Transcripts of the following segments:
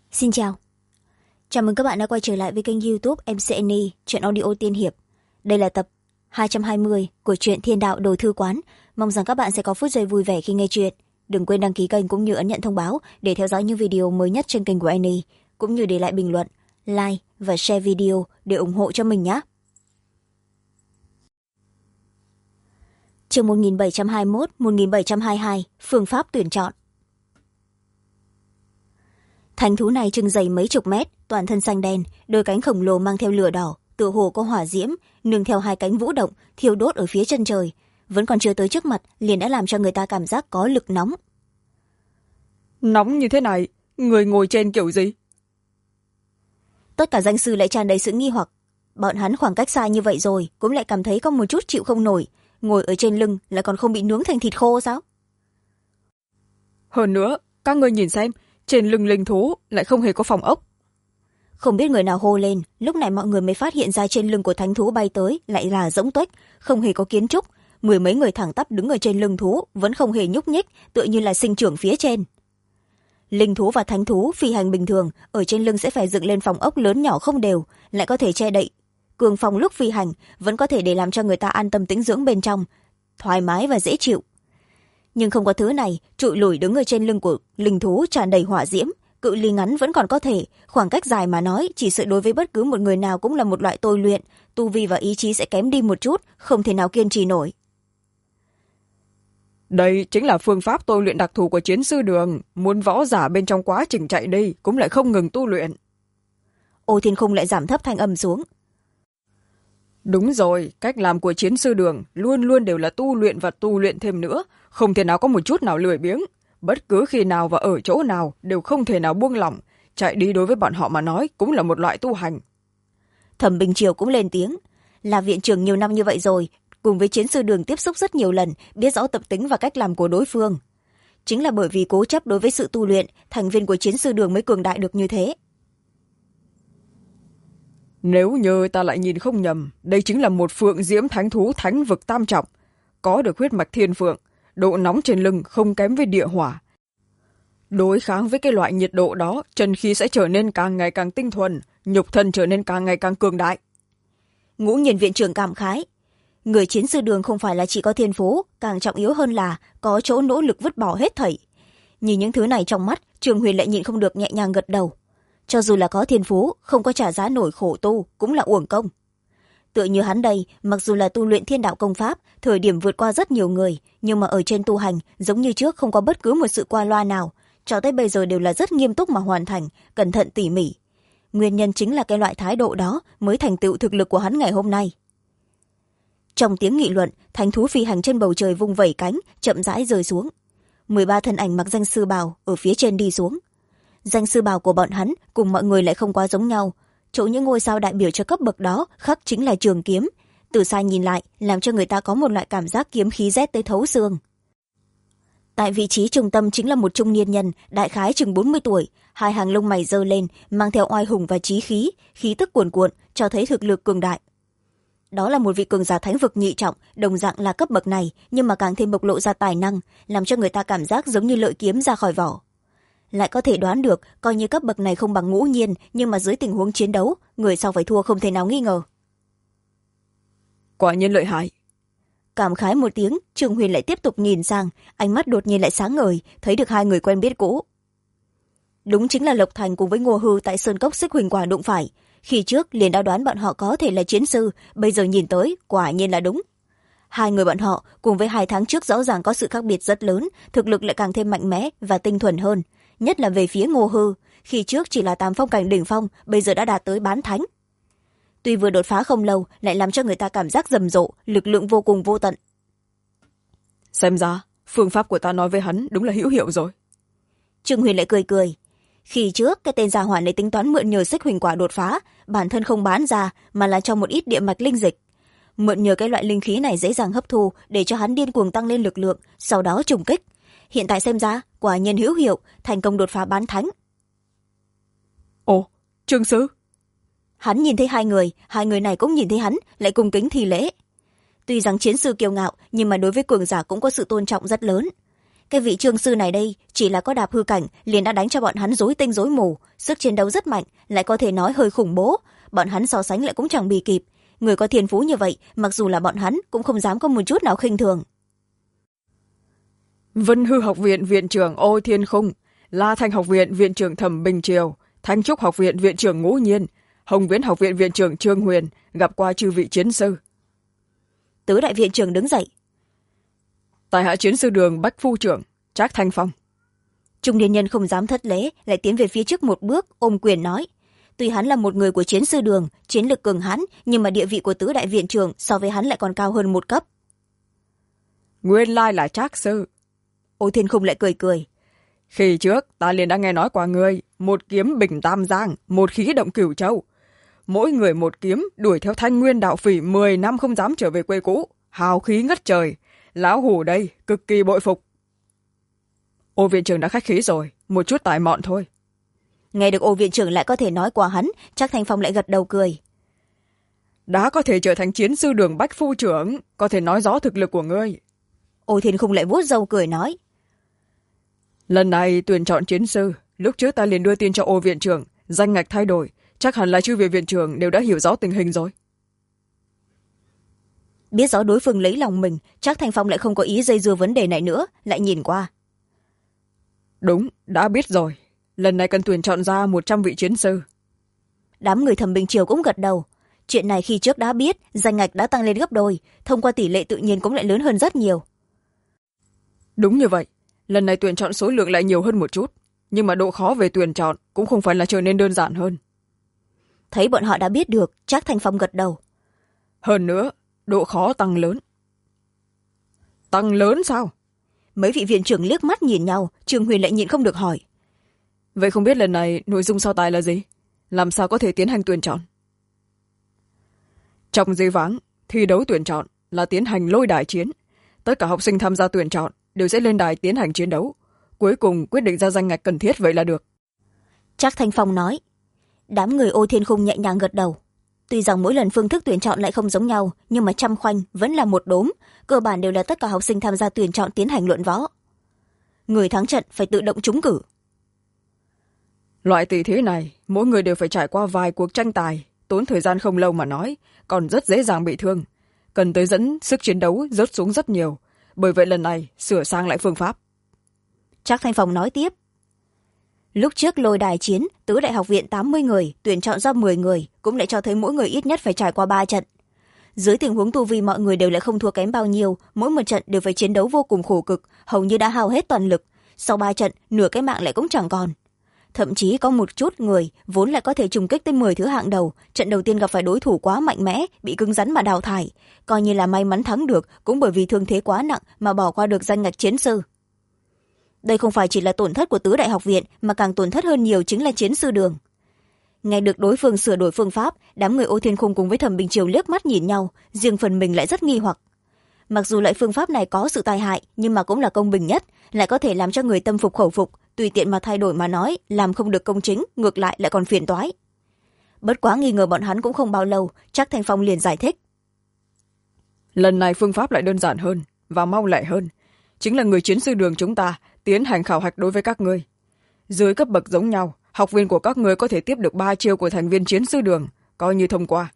Xin chào. Chào mừng các bạn đã quay trở lại với kênh YouTube MCNE Truyện Audio Tiên Hiệp. Đây là tập 220 của truyện Thiên Đạo Đồ Thư Quán. Mong rằng các bạn sẽ có phút giây vui vẻ khi nghe truyện. Đừng quên đăng ký kênh cũng như ấn nhận thông báo để theo dõi những video mới nhất trên kênh của Annie, cũng như để lại bình luận, like và share video để ủng hộ cho mình nhé. Chương 1721-1722 Phương pháp tuyển chọn. Thánh thú này chừng dày mấy chục mét, toàn thân xanh đen, đôi cánh khổng lồ mang theo lửa đỏ, tựa hồ có hỏa diễm, nương theo hai cánh vũ động, thiêu đốt ở phía chân trời. Vẫn còn chưa tới trước mặt, liền đã làm cho người ta cảm giác có lực nóng. Nóng như thế này, người ngồi trên kiểu gì? Tất cả danh sư lại tràn đầy sự nghi hoặc. Bọn hắn khoảng cách xa như vậy rồi, cũng lại cảm thấy có một chút chịu không nổi. Ngồi ở trên lưng lại còn không bị nướng thành thịt khô sao? Hơn nữa, các ngươi nhìn xem, trên lưng linh thú lại không hề có phòng ốc. Không biết người nào hô lên, lúc này mọi người mới phát hiện ra trên lưng của thánh thú bay tới lại là rỗng tuếch, không hề có kiến trúc. Mười mấy người thẳng tắp đứng ở trên lưng thú vẫn không hề nhúc nhích, tựa như là sinh trưởng phía trên. Linh thú và thánh thú phi hành bình thường ở trên lưng sẽ phải dựng lên phòng ốc lớn nhỏ không đều, lại có thể che đậy cường phòng. Lúc phi hành vẫn có thể để làm cho người ta an tâm tĩnh dưỡng bên trong, thoải mái và dễ chịu. Nhưng không có thứ này, trụi lủi đứng ở trên lưng của linh thú tràn đầy hỏa diễm. Cự ly ngắn vẫn còn có thể, khoảng cách dài mà nói, chỉ sợ đối với bất cứ một người nào cũng là một loại tôi luyện, tu vi và ý chí sẽ kém đi một chút, không thể nào kiên trì nổi. Đây chính là phương pháp tôi luyện đặc thù của chiến sư đường, muốn võ giả bên trong quá trình chạy đi cũng lại không ngừng tu luyện. Ô Thiên Khung lại giảm thấp thanh âm xuống. Đúng rồi, cách làm của chiến sư đường luôn luôn đều là tu luyện và tu luyện thêm nữa, không thể nào có một chút nào lười biếng. Bất cứ khi nào và ở chỗ nào đều không thể nào buông lỏng, chạy đi đối với bọn họ mà nói cũng là một loại tu hành. Thẩm Bình Triều cũng lên tiếng. Là viện trưởng nhiều năm như vậy rồi, cùng với chiến sư đường tiếp xúc rất nhiều lần, biết rõ tập tính và cách làm của đối phương. Chính là bởi vì cố chấp đối với sự tu luyện, thành viên của chiến sư đường mới cường đại được như thế. Nếu như ta lại nhìn không nhầm, đây chính là một phượng diễm thánh thú thánh vực tam trọng, có được huyết mạch thiên phượng, độ nóng trên lưng không kém với địa hỏa. Đối kháng với cái loại nhiệt độ đó, chân khí sẽ trở nên càng ngày càng tinh thuần, nhục thân trở nên càng ngày càng cường đại. Ngũ Nhiên viện trưởng cảm khái. Người chiến sư đường không phải là chỉ có thiên phú, càng trọng yếu hơn là có chỗ nỗ lực vứt bỏ hết thảy. Nhìn những thứ này trong mắt, Trường Huyền lại nhịn không được nhẹ nhàng gật đầu. Cho dù là có thiên phú, không có trả giá nổi khổ tu cũng là uổng công. Tựa như hắn đây, mặc dù là tu luyện thiên đạo công pháp, thời điểm vượt qua rất nhiều người, nhưng mà ở trên tu hành giống như trước không có bất cứ một sự qua loa nào, cho tới bây giờ đều là rất nghiêm túc mà hoàn thành, cẩn thận tỉ mỉ. Nguyên nhân chính là cái loại thái độ đó mới thành tựu thực lực của hắn ngày hôm nay. Trong tiếng nghị luận, thánh thú phi hành trên bầu trời vung vẩy cánh, chậm rãi rơi xuống. 13 thân ảnh mặc danh sư bào ở phía trên đi xuống. Danh sư bào của bọn hắn cùng mọi người lại không quá giống nhau. Chỗ những ngôi sao đại biểu cho cấp bậc đó khắc chính là trường kiếm. Từ xa nhìn lại làm cho người ta có một loại cảm giác kiếm khí rét tới thấu xương. Tại vị trí trung tâm chính là một trung niên nhân, đại khái chừng 40 tuổi, hai hàng lông mày giơ lên, mang theo oai hùng và chí khí, khí tức cuồn cuộn, cho thấy thực lực cường đại. Đó là một vị cường giả thánh vực nhị trọng, đồng dạng là cấp bậc này, nhưng mà càng thêm bộc lộ ra tài năng, làm cho người ta cảm giác giống như lợi kiếm ra khỏi vỏ. Lại có thể đoán được, coi như cấp bậc này không bằng Ngũ Nhiên, nhưng mà dưới tình huống chiến đấu, người sau phải thua không thể nào nghi ngờ. Quả nhiên lợi hại. Cảm khái một tiếng, Trường Huyền lại tiếp tục nhìn sang, ánh mắt đột nhiên lại sáng ngời, thấy được hai người quen biết cũ. Đúng chính là Lộc Thành cùng với Ngô Hư tại Sơn Cốc Xích Huỳnh Quả đụng phải. Khi trước liền đã đoán bọn họ có thể là chiến sư, bây giờ nhìn tới quả nhiên là đúng. Hai người bọn họ cùng với 2 tháng trước rõ ràng có sự khác biệt rất lớn, thực lực lại càng thêm mạnh mẽ và tinh thuần hơn, nhất là về phía Ngô Hư, khi trước chỉ là tam phong cảnh đỉnh phong, bây giờ đã đạt tới bán thánh. Tuy vừa đột phá không lâu, lại làm cho người ta cảm giác rầm rộ, lực lượng vô cùng vô tận. Xem ra phương pháp của ta nói với hắn đúng là hữu hiệu rồi. Trương Huyền lại cười cười. Khi trước cái tên gia hỏa này tính toán mượn nhờ Xích Huỳnh Quả đột phá, bản thân không bán ra mà là cho một ít địa mạch linh dịch, mượn nhờ cái loại linh khí này dễ dàng hấp thu để cho hắn điên cuồng tăng lên lực lượng, sau đó trùng kích. Hiện tại xem ra quả nhiên hữu hiệu, thành công đột phá bán thánh. Ồ, Trương sư. Hắn nhìn thấy hai người này cũng nhìn thấy hắn, lại cung kính thi lễ. Tuy rằng chiến sư kiêu ngạo, nhưng mà đối với cường giả cũng có sự tôn trọng rất lớn. cái vị trương sư này đây chỉ là có đạp hư cảnh liền đã đánh cho bọn hắn rối tinh rối mù, sức chiến đấu rất mạnh, lại có thể nói hơi khủng bố, bọn hắn so sánh lại cũng chẳng bì kịp. Người có thiên phú như vậy, mặc dù là bọn hắn cũng không dám có một chút nào khinh thường. Vân Hư học viện viện trưởng Ô Thiên Khung, La Thanh học viện viện trưởng Thẩm Bình Triều, Thanh Trúc học viện viện trưởng Ngũ Nhiên, Hồng Viễn học viện viện trưởng Trương Huyền gặp qua chư vị chiến sư. Tứ đại viện trưởng đứng dậy. Tại hạ chiến sư đường Bách Phu trưởng Trác Thanh Phong. Trung niên nhân không dám thất lễ, lại tiến về phía trước một bước, ôm quyền nói: tuy hắn là một người của chiến sư đường, chiến lực cường hãn, nhưng mà địa vị của tứ đại viện trưởng so với hắn lại còn cao hơn một cấp. Nguyên lai là Trác sư. Ô Thiên Khung lại cười cười. Khi trước ta liền đã nghe nói qua ngươi, một kiếm bình tam giang, một khí động cửu châu. Mỗi người một kiếm, đuổi theo Thanh Nguyên đạo phỉ 10 năm không dám trở về quê cũ, hào khí ngất trời. Lão hủ đây cực kỳ bội phục. Ô viện trưởng đã khách khí rồi, một chút tài mọn thôi. Nghe được Ô viện trưởng lại có thể nói qua hắn, Trác Thanh Phong lại gật đầu cười. Đã có thể trở thành chiến sư đường Bách Phu trưởng, có thể nói rõ thực lực của ngươi. Ô Thiên Khung lại vuốt râu cười nói: lần này tuyển chọn chiến sư, lúc trước ta liền đưa tin cho Ô viện trưởng, danh ngạch thay đổi, chắc hẳn là chư vị viện trưởng đều đã hiểu rõ tình hình rồi. Biết rõ đối phương lấy lòng mình, Trác Thanh Phong lại không có ý dây dưa vấn đề này nữa, lại nhìn qua. Đúng, đã biết rồi. Lần này cần tuyển chọn ra 100 vị chiến sư. Đám người Thẩm Bình Triều cũng gật đầu. Chuyện này khi trước đã biết, danh ngạch đã tăng lên gấp đôi, thông qua tỷ lệ tự nhiên cũng lại lớn hơn rất nhiều. Đúng như vậy, lần này tuyển chọn số lượng lại nhiều hơn một chút, nhưng mà độ khó về tuyển chọn cũng không phải là trở nên đơn giản hơn. Thấy bọn họ đã biết được, Trác Thanh Phong gật đầu. Hơn nữa, độ khó tăng lớn. Tăng lớn sao? Mấy vị viện trưởng liếc mắt nhìn nhau, Trương Huyền lại nhịn không được hỏi. Vậy không biết lần này nội dung so tài là gì? Làm sao có thể tiến hành tuyển chọn? Trong dĩ vãng, thi đấu tuyển chọn là tiến hành lôi đài chiến. Tất cả học sinh tham gia tuyển chọn đều sẽ lên đài tiến hành chiến đấu. Cuối cùng quyết định ra danh ngạch cần thiết vậy là được. Trác Thanh Phong nói. Đám người Ô Thiên Khung nhẹ nhàng gật đầu. Tuy rằng mỗi lần phương thức tuyển chọn lại không giống nhau, nhưng mà trăm khoanh vẫn là một đốm, cơ bản đều là tất cả học sinh tham gia tuyển chọn tiến hành luận võ. Người thắng trận phải tự động trúng cử. Loại tỷ thí này, mỗi người đều phải trải qua vài cuộc tranh tài, tốn thời gian không lâu mà nói, còn rất dễ dàng bị thương. Cần tới dẫn sức chiến đấu rớt xuống rất nhiều, bởi vậy lần này sửa sang lại phương pháp. Trác Thanh Phong nói tiếp. Lúc trước lôi đài chiến, tứ đại học viện 80 người, tuyển chọn ra 10 người, cũng lại cho thấy mỗi người ít nhất phải trải qua 3 trận. Dưới tình huống tu vi mọi người đều lại không thua kém bao nhiêu, mỗi một trận đều phải chiến đấu vô cùng khổ cực, hầu như đã hao hết toàn lực. Sau 3 trận, nửa cái mạng lại cũng chẳng còn. Thậm chí có một chút người vốn lại có thể trùng kích tới 10 thứ hạng đầu, trận đầu tiên gặp phải đối thủ quá mạnh mẽ, bị cứng rắn mà đào thải, coi như là may mắn thắng được, cũng bởi vì thương thế quá nặng mà bỏ qua được danh ngạch chiến sư. Đây không phải chỉ là tổn thất của tứ đại học viện, mà càng tổn thất hơn nhiều chính là chiến sư đường. Nghe được đối phương sửa đổi phương pháp, đám người Ô Thiên Khung cùng với Thẩm Bình Triều liếc mắt nhìn nhau, riêng phần mình lại rất nghi hoặc. Mặc dù lại phương pháp này có sự tai hại, nhưng mà cũng là công bình nhất, lại có thể làm cho người tâm phục khẩu phục, tùy tiện mà thay đổi mà nói, làm không được công chính, ngược lại lại còn phiền toái. Bất quá nghi ngờ bọn hắn cũng không bao lâu, Trác Thanh Phong liền giải thích. Lần này phương pháp lại đơn giản hơn và mau lẹ hơn, chính là người chiến sư đường chúng ta tiến hành khảo hạch đối với các ngươi. Dưới cấp bậc giống nhau, học viên của các ngươi có thể tiếp được 3 chiêu của thành viên chiến sư đường, coi như thông qua.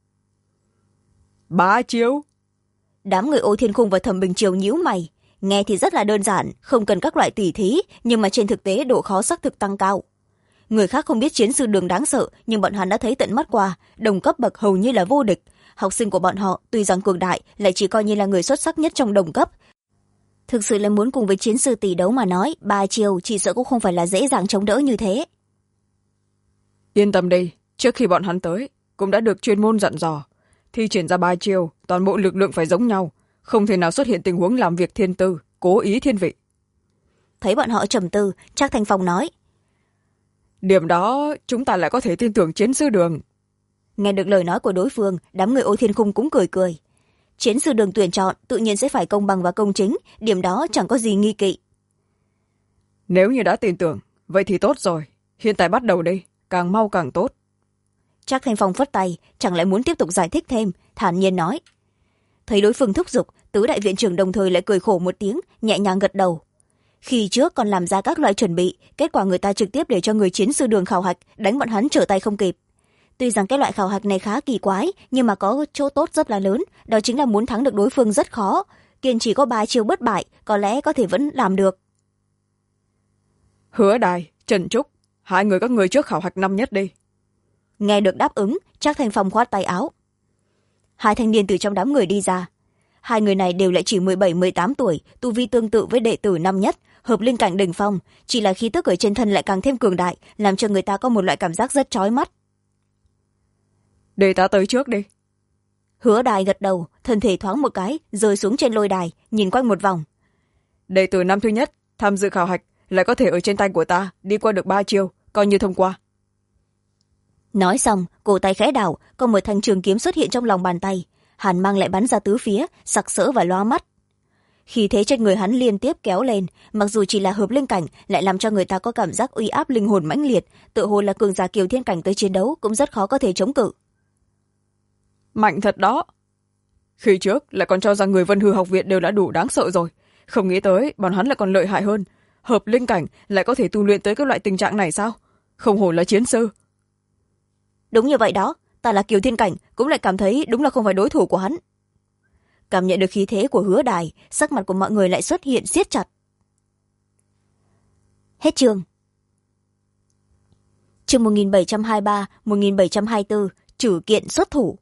3 chiêu? Đám người Ô Thiên Khung và Thẩm Bình Triều nhíu mày. Nghe thì rất là đơn giản, không cần các loại tỉ thí, nhưng mà trên thực tế độ khó xác thực tăng cao. Người khác không biết chiến sư đường đáng sợ, nhưng bọn hắn đã thấy tận mắt qua, đồng cấp bậc hầu như là vô địch. Học sinh của bọn họ tuy rằng cường đại, lại chỉ coi như là người xuất sắc nhất trong đồng cấp. Thực sự là muốn cùng với chiến sư tỷ đấu mà nói, 3 chiều chỉ sợ cũng không phải là dễ dàng chống đỡ như thế. Yên tâm đi, trước khi bọn hắn tới, cũng đã được chuyên môn dặn dò. Thi triển ra 3 chiều, toàn bộ lực lượng phải giống nhau, không thể nào xuất hiện tình huống làm việc thiên tư, cố ý thiên vị. Thấy bọn họ trầm tư, Trác Thanh Phong nói. Điểm đó chúng ta lại có thể tin tưởng chiến sư đường. Nghe được lời nói của đối phương, đám người Ô Thiên Khung cũng cười cười. Chiến sư đường tuyển chọn tự nhiên sẽ phải công bằng và công chính, điểm đó chẳng có gì nghi kỵ. Nếu như đã tin tưởng, vậy thì tốt rồi. Hiện tại bắt đầu đi, càng mau càng tốt. Trác Thanh Phong phất tay, chẳng lẽ muốn tiếp tục giải thích thêm, thản nhiên nói. Thấy đối phương thúc giục, tứ đại viện trưởng đồng thời lại cười khổ một tiếng, nhẹ nhàng gật đầu. khi trước còn làm ra các loại chuẩn bị, kết quả người ta trực tiếp để cho người chiến sư đường khảo hạch, đánh bọn hắn trở tay không kịp. Tuy rằng cái loại khảo hạch này khá kỳ quái, nhưng mà có chỗ tốt rất là lớn, đó chính là muốn thắng được đối phương rất khó. Kiên chỉ có 3 chiêu bất bại, có lẽ có thể vẫn làm được. Hứa Đài, Trần Trúc, hai người các người trước khảo hạch năm nhất đi. Nghe được đáp ứng, Trác Thanh Phong khoát tay áo. Hai thanh niên từ trong đám người đi ra. Hai người này đều lại chỉ 17-18 tuổi, tu vi tương tự với đệ tử năm nhất, hợp linh cảnh đỉnh phong, chỉ là khí tức ở trên thân lại càng thêm cường đại, làm cho người ta có một loại cảm giác rất chói mắt. Để ta tới trước đi. Hứa Đài gật đầu, thân thể thoáng một cái rơi xuống trên lôi đài, nhìn quanh một vòng. Đệ tử năm thứ nhất tham dự khảo hạch lại có thể ở trên tay của ta đi qua được 3 chiêu, coi như thông qua. Nói xong, cổ tay khẽ đảo, có một thanh trường kiếm xuất hiện trong lòng bàn tay. Hàn mang lại bắn ra tứ phía, sặc sỡ và loa mắt. Khi thế trên người hắn liên tiếp kéo lên, mặc dù chỉ là hợp linh cảnh, lại làm cho người ta có cảm giác uy áp linh hồn mãnh liệt, tự hồ là cường giả kiều thiên cảnh tới chiến đấu cũng rất khó có thể chống cự. Mạnh thật đó. Khi trước lại còn cho rằng người Vân Hư học viện đều đã đủ đáng sợ rồi, không nghĩ tới bọn hắn lại còn lợi hại hơn. Hợp linh cảnh lại có thể tu luyện tới các loại tình trạng này sao? Không hổ là chiến sư. Đúng như vậy đó, ta là kiều thiên cảnh cũng lại cảm thấy đúng là không phải đối thủ của hắn. Cảm nhận được khí thế của Hứa Đài, sắc mặt của mọi người lại xuất hiện siết chặt. Hết chương. Chương 1723-1724, trừ kiện xuất thủ.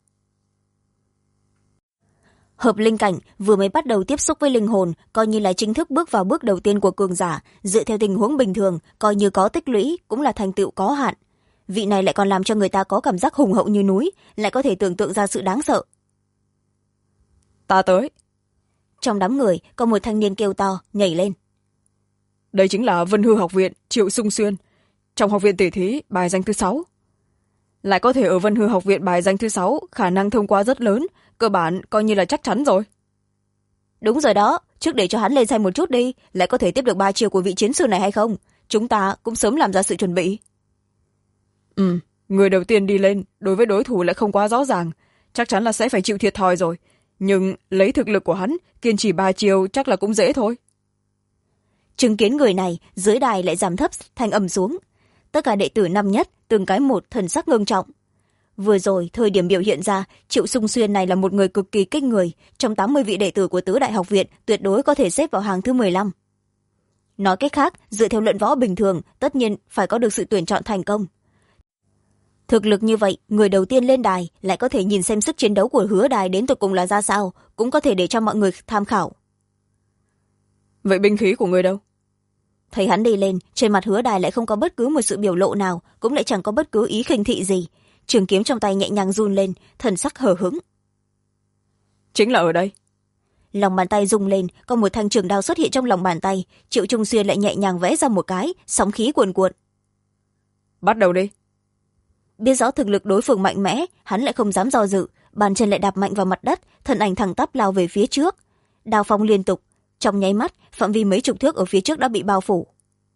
Hợp linh cảnh vừa mới bắt đầu tiếp xúc với linh hồn, coi như là chính thức bước vào bước đầu tiên của cường giả, dựa theo tình huống bình thường, coi như có tích lũy cũng là thành tựu có hạn. Vị này lại còn làm cho người ta có cảm giác hùng hậu như núi, lại có thể tưởng tượng ra sự đáng sợ. Ta tới. Trong đám người có một thanh niên kêu to, nhảy lên. Đây chính là Vân Hư học viện Triệu Sung Xuyên, trong học viện tỷ thí bài danh thứ 6. Lại có thể ở Vân Hư học viện bài danh thứ 6, khả năng thông qua rất lớn, cơ bản coi như là chắc chắn rồi. Đúng rồi đó, trước để cho hắn lên xem một chút đi, lại có thể tiếp được 3 chiêu của vị chiến sư này hay không? Chúng ta cũng sớm làm ra sự chuẩn bị. Người đầu tiên đi lên đối với đối thủ lại không quá rõ ràng, chắc chắn là sẽ phải chịu thiệt thòi rồi, nhưng lấy thực lực của hắn kiên trì 3 chiêu chắc là cũng dễ thôi. Chứng kiến người này, dưới đài lại giảm thấp thanh âm xuống. Tất cả đệ tử năm nhất từng cái một thần sắc ngưng trọng. Vừa rồi thời điểm biểu hiện ra, Triệu Sung Xuyên này là một người cực kỳ kinh người, trong 80 vị đệ tử của tứ đại học viện tuyệt đối có thể xếp vào hàng thứ 15. Nói cách khác, dựa theo luận võ bình thường, tất nhiên phải có được sự tuyển chọn thành công. Thực lực như vậy, người đầu tiên lên đài lại có thể nhìn xem sức chiến đấu của Hứa Đài đến tột cùng là ra sao, cũng có thể để cho mọi người tham khảo. Vậy binh khí của người đâu? Thấy hắn đi lên, trên mặt Hứa Đài lại không có bất cứ một sự biểu lộ nào, cũng lại chẳng có bất cứ ý khinh thị gì. Trường kiếm trong tay nhẹ nhàng run lên, thần sắc hờ hững. Chính là ở đây. Lòng bàn tay rung lên, có một thanh trường đao xuất hiện trong lòng bàn tay. Triệu Trung Xuyên lại nhẹ nhàng vẽ ra một cái, sóng khí cuồn cuộn. Bắt đầu đi. Biết rõ thực lực đối phương mạnh mẽ, hắn lại không dám do dự, bàn chân lại đạp mạnh vào mặt đất, thân ảnh thẳng tắp lao về phía trước. Đao phong liên tục, trong nháy mắt, phạm vi mấy chục thước ở phía trước đã bị bao phủ.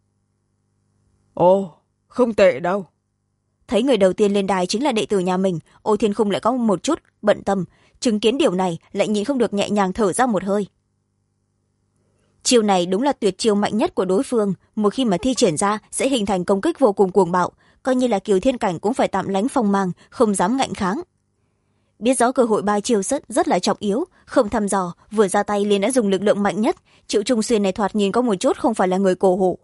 Ồ, không tệ đâu. Thấy người đầu tiên lên đài chính là đệ tử nhà mình, Ô Thiên Khung lại có một chút bận tâm, chứng kiến điều này lại nhịn không được nhẹ nhàng thở ra một hơi. Chiêu này đúng là tuyệt chiêu mạnh nhất của đối phương, một khi mà thi triển ra sẽ hình thành công kích vô cùng cuồng bạo, coi như là Kiều Thiên Cảnh cũng phải tạm lánh phong mang, không dám ngạnh kháng. Biết rõ cơ hội 3 chiêu rất là trọng yếu, không thăm dò, vừa ra tay liền đã dùng lực lượng mạnh nhất. Triệu Trung Xuyên này thoạt nhìn có một chút không phải là người cổ hủ.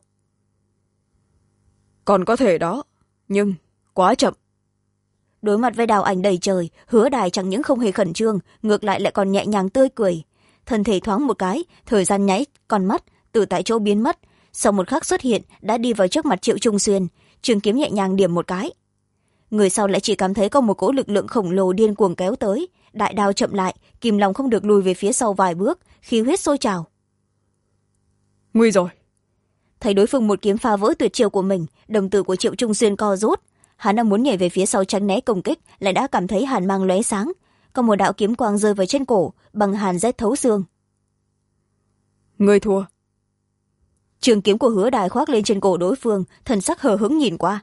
Còn có thể đó, nhưng quá chậm. Đối mặt với đào ảnh đầy trời, Hứa Đài chẳng những không hề khẩn trương, ngược lại lại còn nhẹ nhàng tươi cười. Thân thể thoáng một cái, thời gian nháy con mắt từ tại chỗ biến mất, sau một khắc xuất hiện đã đi vào trước mặt Triệu Trung Xuyên, trường kiếm nhẹ nhàng điểm một cái. Người sau lại chỉ cảm thấy có một cỗ lực lượng khổng lồ điên cuồng kéo tới, đại đao chậm lại, kìm lòng không được lùi về phía sau vài bước, khí huyết sôi trào. Nguy rồi. Thấy đối phương một kiếm phá vỡ tuyệt chiêu của mình, đồng tử của Triệu Trung Xuyên co rút. Hắn đang muốn nhảy về phía sau tránh né công kích, lại đã cảm thấy hàn mang lóe sáng, có một đạo kiếm quang rơi vào trên cổ, bằng hàn rét thấu xương. Ngươi thua. Trường kiếm của Hứa Đài khoác lên trên cổ đối phương, thần sắc hờ hững nhìn qua.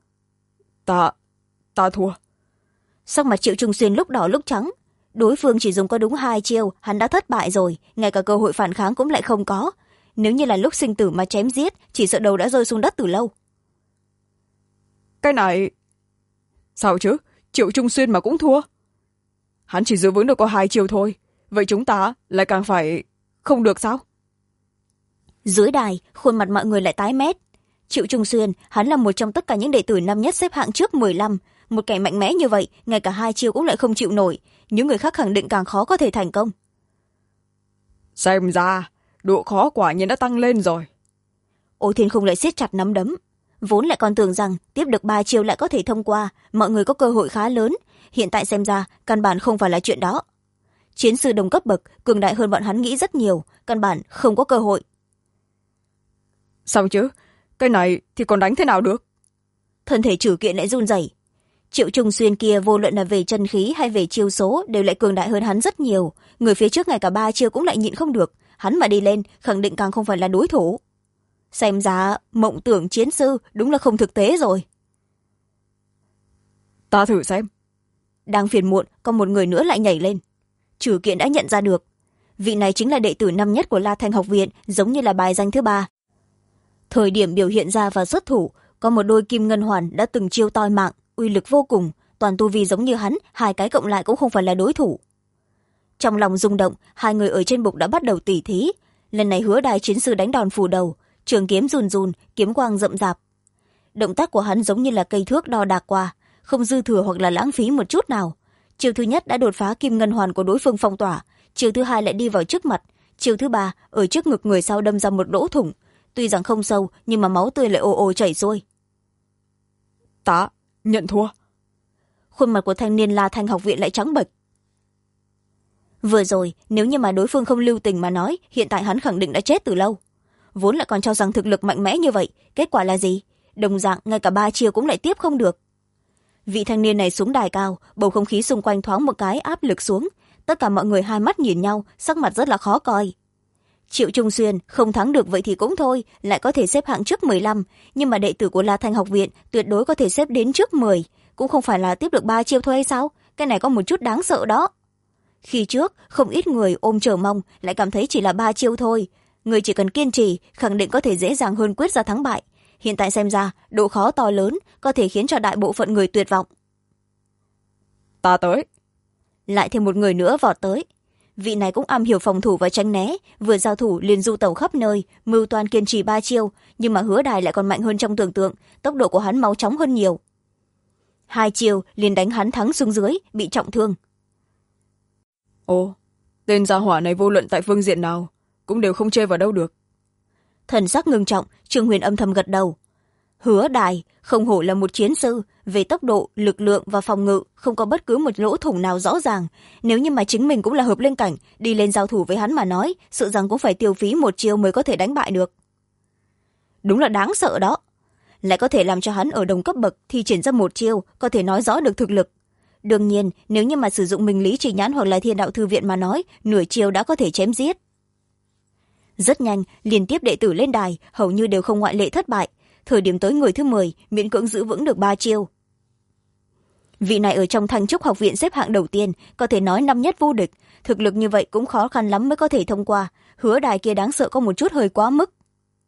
Ta thua. Sắc mặt Triệu Trung Xuyên lúc đỏ lúc trắng. Đối phương chỉ dùng có đúng 2 chiêu, hắn đã thất bại rồi, ngay cả cơ hội phản kháng cũng lại không có. nếu như là lúc sinh tử mà chém giết chỉ sợ đầu đã rơi xuống đất từ lâu. Cái này sao chứ, Triệu Trung Xuyên mà cũng thua. Hắn chỉ giữ vững được có 2 chiêu thôi, vậy chúng ta lại càng phải không được sao? Dưới đài khuôn mặt mọi người lại tái mét. Triệu Trung Xuyên, hắn là một trong tất cả những đệ tử năm nhất xếp hạng trước 15. Một kẻ mạnh mẽ như vậy, ngay cả 2 chiêu cũng lại không chịu nổi, những người khác khẳng định càng khó có thể thành công. Xem ra độ khó quả nhiên đã tăng lên rồi. Ôi Thiên Khung lại siết chặt nắm đấm, vốn lại còn tưởng rằng tiếp được 3 chiêu lại có thể thông qua, mọi người có cơ hội khá lớn, hiện tại xem ra căn bản không phải là chuyện đó. Chiến sư đồng cấp bậc cường đại hơn bọn hắn nghĩ rất nhiều, căn bản không có cơ hội. Sao chứ, cái này thì còn đánh thế nào được? Thân thể Trử Kiện lại run rẩy. Triệu Trung Xuyên kia vô luận là về chân khí hay về chiêu số đều lại cường đại hơn hắn rất nhiều, người phía trước ngay cả 3 chiêu cũng lại nhịn không được, hắn mà đi lên khẳng định càng không phải là đối thủ. Xem ra mộng tưởng chiến sư đúng là không thực tế rồi. Ta thử xem. Đang phiền muộn, còn một người nữa lại nhảy lên. Trử Kiện đã nhận ra được, vị này chính là đệ tử năm nhất của La Thanh học viện, giống như là bài danh thứ 3. Thời điểm biểu hiện ra và xuất thủ, có một đôi kim ngân hoàn đã từng chiêu toi mạng, uy lực vô cùng, toàn tu vi giống như hắn, 2 cái cộng lại cũng không phải là đối thủ. Trong lòng rung động, 2 người ở trên bục đã bắt đầu tỉ thí. Lần này Hứa Đài chiến sư đánh đòn phủ đầu, trường kiếm run run, kiếm quang rậm rạp. Động tác của hắn giống như là cây thước đo đạc qua, không dư thừa hoặc là lãng phí một chút nào. Chiêu thứ nhất đã đột phá kim ngân hoàn của đối phương phong tỏa, chiêu thứ 2 lại đi vào trước mặt, chiêu thứ 3 ở trước ngực người sau đâm ra một lỗ thủng, tuy rằng không sâu nhưng mà máu tươi lại ồ ồ chảy xuôi. Ta nhận thua. Khuôn mặt của thanh niên La Thanh học viện lại trắng bệch. Vừa rồi nếu như mà đối phương không lưu tình mà nói, hiện tại hắn khẳng định đã chết từ lâu. Vốn lại còn cho rằng thực lực mạnh mẽ như vậy, kết quả là gì? Đồng dạng ngay cả 3 chiêu cũng lại tiếp không được. Vị thanh niên này xuống đài cao, bầu không khí xung quanh thoáng một cái áp lực xuống, tất cả mọi người hai mắt nhìn nhau, sắc mặt rất là khó coi. Triệu Trung Xuyên không thắng được vậy thì cũng thôi, lại có thể xếp hạng trước 15, nhưng mà đệ tử của La Thanh học viện tuyệt đối có thể xếp đến trước 10, cũng không phải là tiếp được 3 chiêu thôi hay sao? Cái này có một chút đáng sợ đó. Khi trước không ít người ôm chờ mong, lại cảm thấy chỉ là 3 chiêu thôi, người chỉ cần kiên trì khẳng định có thể dễ dàng hơn quyết ra thắng bại. Hiện tại xem ra độ khó to lớn, có thể khiến cho đại bộ phận người tuyệt vọng. Ta tới. Lại thêm một người nữa vọt tới. Vị này cũng am hiểu phòng thủ và tránh né, vừa giao thủ liền du tẩu khắp nơi, mưu toan kiên trì 3 chiêu, nhưng mà Hứa Đài lại còn mạnh hơn trong tưởng tượng, tốc độ của hắn máu chóng hơn nhiều. 2 chiêu liền đánh hắn thắng xuống dưới, bị trọng thương. Ồ, tên gia hỏa này vô luận tại phương diện nào cũng đều không chê vào đâu được. Thần sắc ngưng trọng, Trương Huyền âm thầm gật đầu. Hứa Đài không hổ là một chiến sư, về tốc độ, lực lượng và phòng ngự không có bất cứ một lỗ thủng nào rõ ràng. Nếu như mà chính mình cũng là hợp lên cảnh, đi lên giao thủ với hắn mà nói, sợ rằng cũng phải tiêu phí 1 chiêu mới có thể đánh bại được. Đúng là đáng sợ đó. Lại có thể làm cho hắn ở đồng cấp bậc thi triển ra 1 chiêu, có thể nói rõ được thực lực. Đương nhiên, nếu như mà sử dụng Minh Lý Chỉ Nhãn hoặc là Thiên Đạo Thư Viện mà nói, nửa chiêu đã có thể chém giết. Rất nhanh, liên tiếp đệ tử lên đài, hầu như đều không ngoại lệ thất bại. Thời điểm tới người thứ 10, miễn cưỡng giữ vững được 3 chiêu. Vị này ở trong Thanh Trúc học viện xếp hạng đầu tiên, có thể nói năm nhất vô địch, thực lực như vậy cũng khó khăn lắm mới có thể thông qua. Hứa Đài kia đáng sợ có một chút hơi quá mức.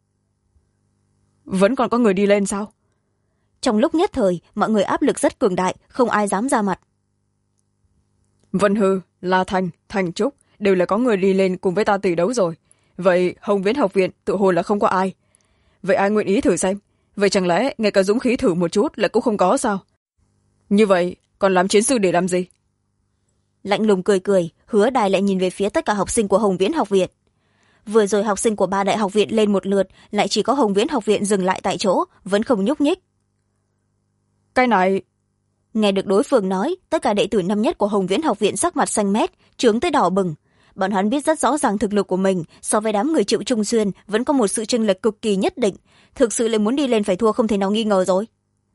Vẫn còn có người đi lên sao? Trong lúc nhất thời, mọi người áp lực rất cường đại, không ai dám ra mặt. Vân Hư, La Thanh, Thanh Trúc đều là có người đi lên cùng với ta tỷ đấu rồi. Vậy Hồng Viễn học viện tự hồ là không có ai. Vậy ai nguyện ý thử xem? Vậy chẳng lẽ ngay cả dũng khí thử một chút lại cũng không có sao? Như vậy còn làm chiến sư để làm gì? Lạnh lùng cười cười, Hứa Đài lại nhìn về phía tất cả học sinh của Hồng Viễn học viện. Vừa rồi học sinh của 3 đại học viện lên một lượt, lại chỉ có Hồng Viễn học viện dừng lại tại chỗ, vẫn không nhúc nhích. Cái này... Nghe được đối phương nói, tất cả đệ tử năm nhất của Hồng Viễn học viện sắc mặt xanh mét, trướng tới đỏ bừng. Bọn hắn biết rất rõ ràng thực lực của mình, so với đám người Triệu Trung Xuyên vẫn có một sự chênh lệch cực kỳ nhất định, thực sự lại muốn đi lên phải thua không thể nào nghi ngờ rồi.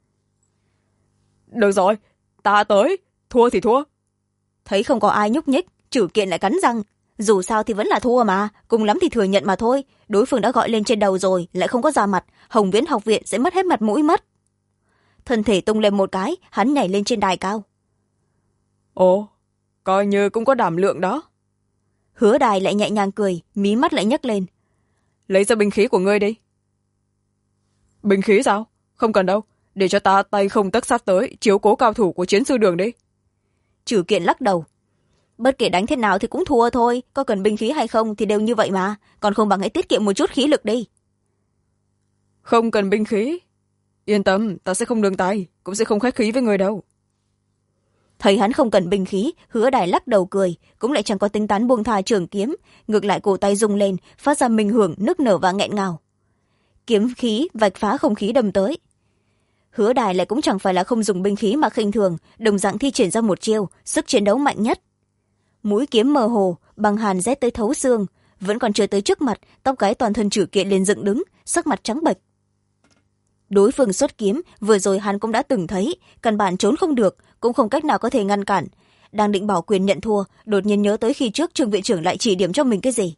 Được rồi, ta tới, thua thì thua. Thấy không có ai nhúc nhích, Trử Kiện lại cắn răng. Dù sao thì vẫn là thua mà, cùng lắm thì thừa nhận mà thôi. Đối phương đã gọi lên trên đầu rồi, lại không có ra mặt, Hồng Viễn học viện sẽ mất hết mặt mũi mất. Thân thể tung lên một cái, hắn nhảy lên trên đài cao. Ồ, coi như cũng có đảm lượng đó. Hứa Đài lại nhẹ nhàng cười, mí mắt lại nhấc lên. lấy ra binh khí của ngươi đi. Binh khí sao? Không cần đâu, để cho ta tay không tấc sát tới chiếu cố cao thủ của chiến sư đường đi. Trừ Kiện lắc đầu. Bất kể đánh thế nào thì cũng thua thôi, có cần binh khí hay không thì đều như vậy mà, còn không bằng hãy tiết kiệm một chút khí lực đi. Không cần binh khí, yên tâm, ta sẽ không nương tay, cũng sẽ không khách khí với người đâu. Thấy hắn không cần binh khí, Hứa Đài lắc đầu cười, cũng lại chẳng có tính toán buông tha trường kiếm, ngược lại cổ tay rung lên, phát ra minh hưởng nức nở và nghẹn ngào. Kiếm khí vạch phá không khí đâm tới. Hứa Đài lại cũng chẳng phải là không dùng binh khí mà khinh thường, đồng dạng thi triển ra một chiêu, sức chiến đấu mạnh nhất. Mũi kiếm mơ hồ, băng hàn rét tới thấu xương, vẫn còn chưa tới trước mặt, tóc gáy toàn thân Trử Kiện liền dựng đứng, sắc mặt trắng bệch. Đối phương xuất kiếm, vừa rồi hắn cũng đã từng thấy, căn bản trốn không được, cũng không cách nào có thể ngăn cản. Đang định bảo quyền nhận thua, đột nhiên nhớ tới khi trước Trương viện trưởng lại chỉ điểm cho mình cái gì.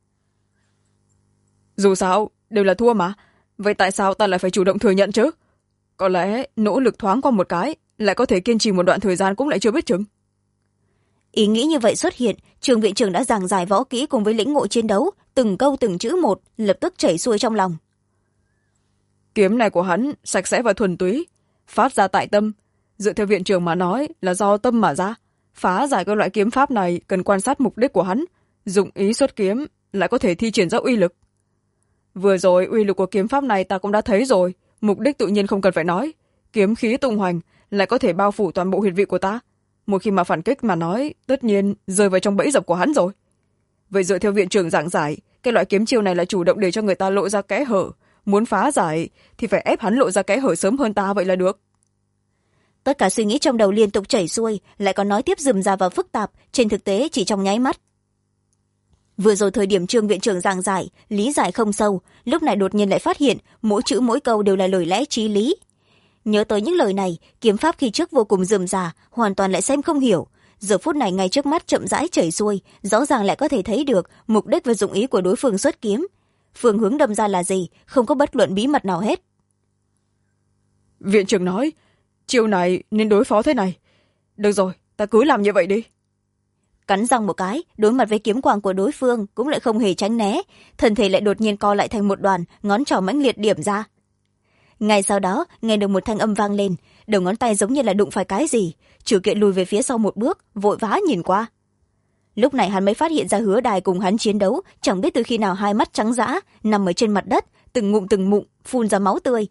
Dù sao, đều là thua mà, vậy tại sao ta lại phải chủ động thừa nhận chứ? Có lẽ nỗ lực thoáng qua một cái, lại có thể kiên trì một đoạn thời gian cũng lại chưa biết chừng. Ý nghĩ như vậy xuất hiện, Trương viện trưởng đã giảng giải võ kỹ cùng với lĩnh ngộ chiến đấu, từng câu từng chữ một, lập tức chảy xuôi trong lòng. Kiếm này của hắn sạch sẽ và thuần túy, phát ra tại tâm, dựa theo viện trưởng mà nói là do tâm mà ra. Phá giải các loại kiếm pháp này cần quan sát mục đích của hắn, dụng ý xuất kiếm lại có thể thi triển ra uy lực. Vừa rồi uy lực của kiếm pháp này ta cũng đã thấy rồi, mục đích tự nhiên không cần phải nói. Kiếm khí tung hoành lại có thể bao phủ toàn bộ huyệt vị của ta. Một khi mà phản kích mà nói, tất nhiên rơi vào trong bẫy dập của hắn rồi. Vậy dựa theo viện trưởng giảng giải, cái loại kiếm chiêu này là chủ động để cho người ta lộ ra kẽ hở. Muốn phá giải thì phải ép hắn lộ ra kẽ hở sớm hơn ta vậy là được. Tất cả suy nghĩ trong đầu liên tục chảy xuôi, lại còn nói tiếp rườm rà và phức tạp, trên thực tế chỉ trong nháy mắt. Vừa rồi thời điểm Trương viện trưởng giảng giải, lý giải không sâu, lúc này đột nhiên lại phát hiện mỗi chữ mỗi câu đều là lời lẽ chí lý. Nhớ tới những lời này, kiếm pháp khi trước vô cùng rườm rà, hoàn toàn lại xem không hiểu. Giờ phút này ngay trước mắt chậm rãi chảy xuôi, rõ ràng lại có thể thấy được mục đích và dụng ý của đối phương xuất kiếm. Phương hướng đâm ra là gì, không có bất luận bí mật nào hết. Viện trưởng nói, chiêu này nên đối phó thế này. Được rồi, ta cứ làm như vậy đi. Cắn răng một cái, đối mặt với kiếm quang của đối phương cũng lại không hề tránh né, thân thể lại đột nhiên co lại thành một đoàn, ngón trỏ mãnh liệt điểm ra. Ngay sau đó nghe được một thanh âm vang lên, đầu ngón tay giống như là đụng phải cái gì. Trử Kiện lùi về phía sau một bước, vội vã nhìn qua. Lúc này hắn mới phát hiện ra Hứa Đài cùng hắn chiến đấu, chẳng biết từ khi nào hai mắt trắng dã nằm ở trên mặt đất, từng ngụm phun ra máu tươi.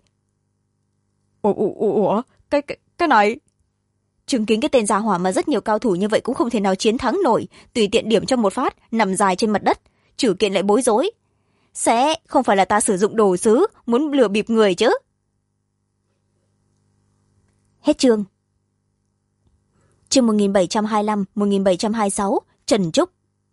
Ủa, cái này. Chứng kiến cái tên gia hỏa mà rất nhiều cao thủ như vậy cũng không thể nào chiến thắng nổi, tùy tiện điểm cho một phát, nằm dài trên mặt đất. Trử Kiện lại bối rối. Sẽ không phải là ta sử dụng đồ sứ muốn lừa bịp người chứ? Hết chương. Chương 1725-1726, Trần Trúc.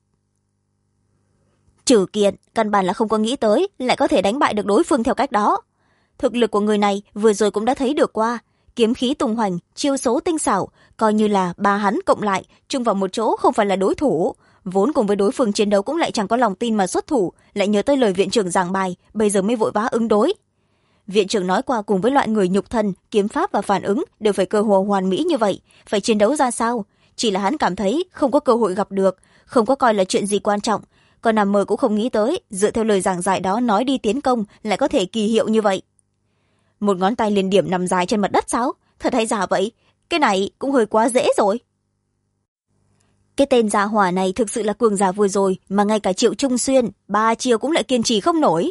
Trử Kiện căn bản là không có nghĩ tới lại có thể đánh bại được đối phương theo cách đó. Thực lực của người này vừa rồi cũng đã thấy được qua, kiếm khí tung hoành, chiêu số tinh xảo, coi như là ba hắn cộng lại chung vào một chỗ không phải là đối thủ. Vốn cùng với đối phương chiến đấu cũng lại chẳng có lòng tin mà xuất thủ, lại nhớ tới lời viện trưởng giảng bài, bây giờ mới vội vã ứng đối. Viện trưởng nói qua cùng với loại người nhục thân, kiếm pháp và phản ứng đều phải cơ hồ hoàn mỹ như vậy, phải chiến đấu ra sao? Chỉ là hắn cảm thấy không có cơ hội gặp được, không có coi là chuyện gì quan trọng, còn nằm mơ cũng không nghĩ tới, dựa theo lời giảng giải đó nói đi tiến công lại có thể kỳ hiệu như vậy. Một ngón tay liền điểm nằm dài trên mặt đất sao? Thật hay giả vậy? Cái này cũng hơi quá dễ rồi. Cái tên gia hỏa này thực sự là cường giả vừa rồi, mà ngay cả Triệu Trung Xuyên 3 chiêu cũng lại kiên trì không nổi.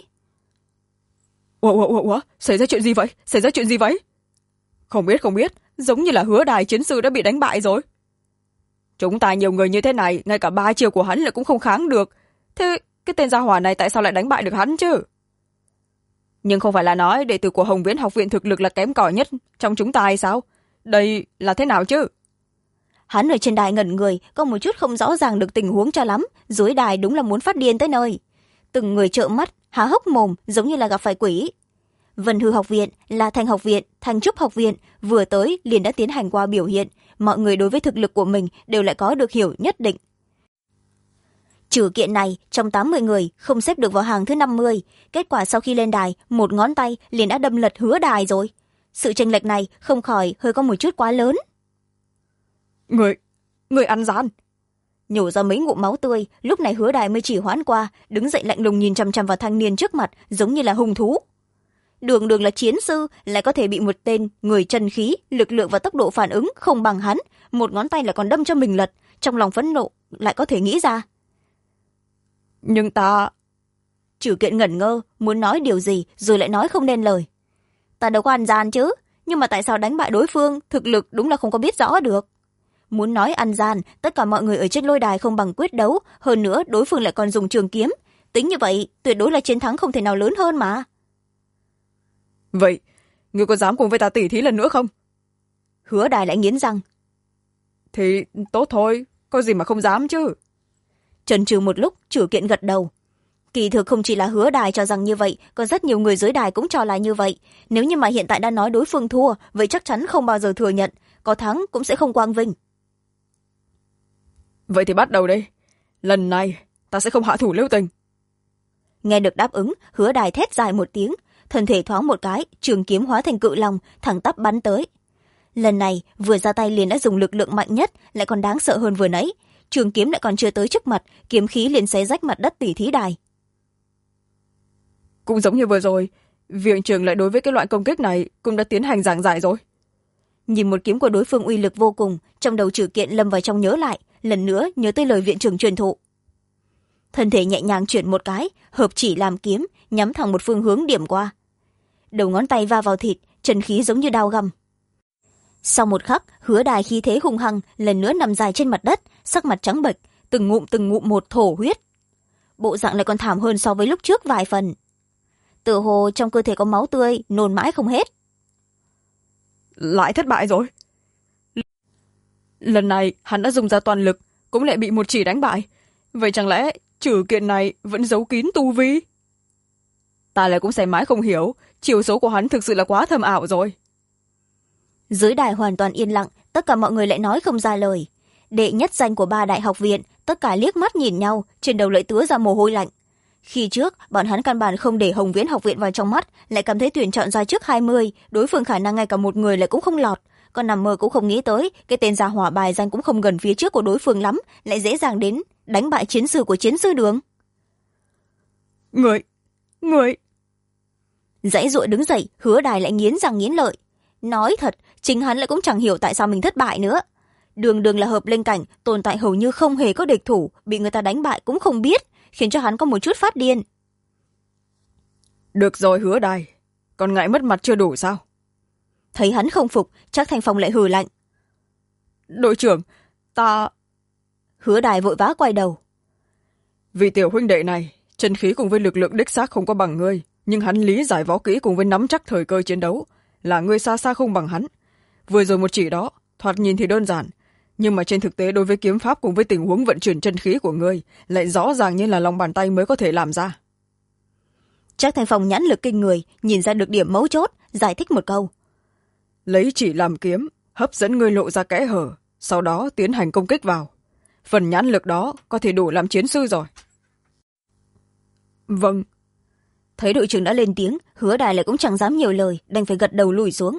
Ủa, xảy ra chuyện gì vậy? Không biết, giống như là Hứa Đài chiến sư đã bị đánh bại rồi. Chúng ta nhiều người như thế này, ngay cả 3 chiêu của hắn lại cũng không kháng được. Thế cái tên gia hỏa này tại sao lại đánh bại được hắn chứ? Nhưng không phải là nói đệ tử của Hồng Viễn học viện thực lực là kém cỏi nhất trong chúng ta hay sao? Đây là thế nào chứ? Hắn ở trên đài ngẩn người, có một chút không rõ ràng được tình huống cho lắm, dưới đài đúng là muốn phát điên tới nơi. Từng người trợn mắt, há hốc mồm, giống như là gặp phải quỷ. Vân Hư học viện, La Thanh học viện, Thanh Trúc học viện vừa tới liền đã tiến hành qua biểu hiện, mọi người đối với thực lực của mình đều lại có được hiểu nhất định. Trử Kiện này trong 80 người không xếp được vào hàng thứ 50, kết quả sau khi lên đài, một ngón tay liền đã đâm lật Hứa Đài rồi. Sự chênh lệch này không khỏi hơi có một chút quá lớn. Người ăn gian. nhổ ra mấy ngụm máu tươi. Lúc này Hứa Đài mới chỉ hoãn qua, đứng dậy lạnh lùng nhìn chằm chằm vào thanh niên trước mặt, giống như là hung thú. Đường đường là chiến sư, lại có thể bị một tên người chân khí, lực lượng và tốc độ phản ứng không bằng hắn, một ngón tay lại còn đâm cho mình lật. Trong lòng phẫn nộ lại có thể nghĩ ra. Nhưng ta... Trừ Kiện ngẩn ngơ, muốn nói điều gì rồi lại nói không nên lời. Ta đâu có ăn gian chứ, nhưng mà tại sao đánh bại đối phương, thực lực đúng là không có biết rõ được. Muốn nói ăn gian, tất cả mọi người ở trên lôi đài không bằng quyết đấu, hơn nữa đối phương lại còn dùng trường kiếm. Tính như vậy, tuyệt đối là chiến thắng không thể nào lớn hơn mà. Vậy, ngươi có dám cùng với ta tỉ thí lần nữa không? Hứa Đài lại nghiến răng. Thì tốt thôi, có gì mà không dám chứ. Chần chừ một lúc, Trừ Kiện gật đầu. Kỳ thực không chỉ là Hứa Đài cho rằng như vậy, còn rất nhiều người dưới đài cũng cho là như vậy. Nếu như mà hiện tại đã nói đối phương thua, vậy chắc chắn không bao giờ thừa nhận, có thắng cũng sẽ không quang vinh. Vậy thì bắt đầu đi. Lần này, ta sẽ không hạ thủ lưu tình. Nghe được đáp ứng, Hứa Đài thét dài một tiếng, thân thể thoáng một cái, trường kiếm hóa thành cự long, thẳng tắp bắn tới. Lần này, vừa ra tay liền đã dùng lực lượng mạnh nhất, lại còn đáng sợ hơn vừa nãy. Trường kiếm lại còn chưa tới trước mặt, kiếm khí liền xé rách mặt đất tỉ thí đài. Cũng giống như vừa rồi, viện trưởng lại đối với cái loại công kích này cũng đã tiến hành giảng giải rồi. Nhìn một kiếm của đối phương uy lực vô cùng, trong đầu Trừ Kiện lâm vào trong nhớ lại, lần nữa nhớ tới lời viện trưởng truyền thụ. Thân thể nhẹ nhàng chuyển một cái, hợp chỉ làm kiếm, nhắm thẳng một phương hướng điểm qua. Đầu ngón tay va vào thịt, chân khí giống như đao găm. Sau một khắc, Hứa Đài khí thế hung hăng, lần nữa nằm dài trên mặt đất, sắc mặt trắng bệch, từng ngụm một thổ huyết. Bộ dạng lại còn thảm hơn so với lúc trước vài phần. Tựa hồ trong cơ thể có máu tươi, nôn mãi không hết. Lại thất bại rồi. Lần này hắn đã dùng ra toàn lực, cũng lại bị một chỉ đánh bại. Vậy chẳng lẽ Trừ Kiện này vẫn giấu kín tu vi? Ta lại cũng xem mãi không hiểu, chiều số của hắn thực sự là quá thâm ảo rồi. Dưới đài hoàn toàn yên lặng, tất cả mọi người lại nói không ra lời. Đệ nhất danh của 3 đại học viện, tất cả liếc mắt nhìn nhau, trên đầu lại tứa ra mồ hôi lạnh. Khi trước, bọn hắn căn bản không để Hồng Viễn học viện vào trong mắt, lại cảm thấy tuyển chọn ra trước 20, đối phương khả năng ngay cả một người lại cũng không lọt. Còn nằm mơ cũng không nghĩ tới, cái tên gia hỏa bài danh cũng không gần phía trước của đối phương lắm, lại dễ dàng đến đánh bại chiến sư của chiến sư đường. Người! Dãy dụa đứng dậy, Hứa Đài lại nghiến răng nghiến lợi. Nói thật, chính hắn lại cũng chẳng hiểu tại sao mình thất bại nữa. Đường đường là hợp linh cảnh, tồn tại hầu như không hề có địch thủ, bị người ta đánh bại cũng không biết, khiến cho hắn có một chút phát điên. Được rồi Hứa Đài, còn ngại mất mặt chưa đủ sao? Thấy hắn không phục, Trác Thanh Phong lại hừ lạnh. Đội trưởng, ta... Hứa Đài vội vã quay đầu. Vì tiểu huynh đệ này, chân khí cùng với lực lượng đích xác không có bằng ngươi, nhưng hắn lý giải võ kỹ cùng với nắm chắc thời cơ chiến đấu, là ngươi xa xa không bằng hắn. Vừa rồi một chỉ đó, thoạt nhìn thì đơn giản, nhưng mà trên thực tế đối với kiếm pháp cùng với tình huống vận chuyển chân khí của ngươi, lại rõ ràng như là lòng bàn tay mới có thể làm ra. Trác Thanh Phong nhãn lực kinh người, nhìn ra được điểm mấu chốt, giải thích một câu. Lấy chỉ làm kiếm, hấp dẫn ngươi lộ ra kẽ hở, sau đó tiến hành công kích vào. Phần nhãn lực đó có thể đủ làm chiến sư rồi. Vâng. Thấy đội trưởng đã lên tiếng, Hứa Đài lại cũng chẳng dám nhiều lời, đành phải gật đầu lùi xuống.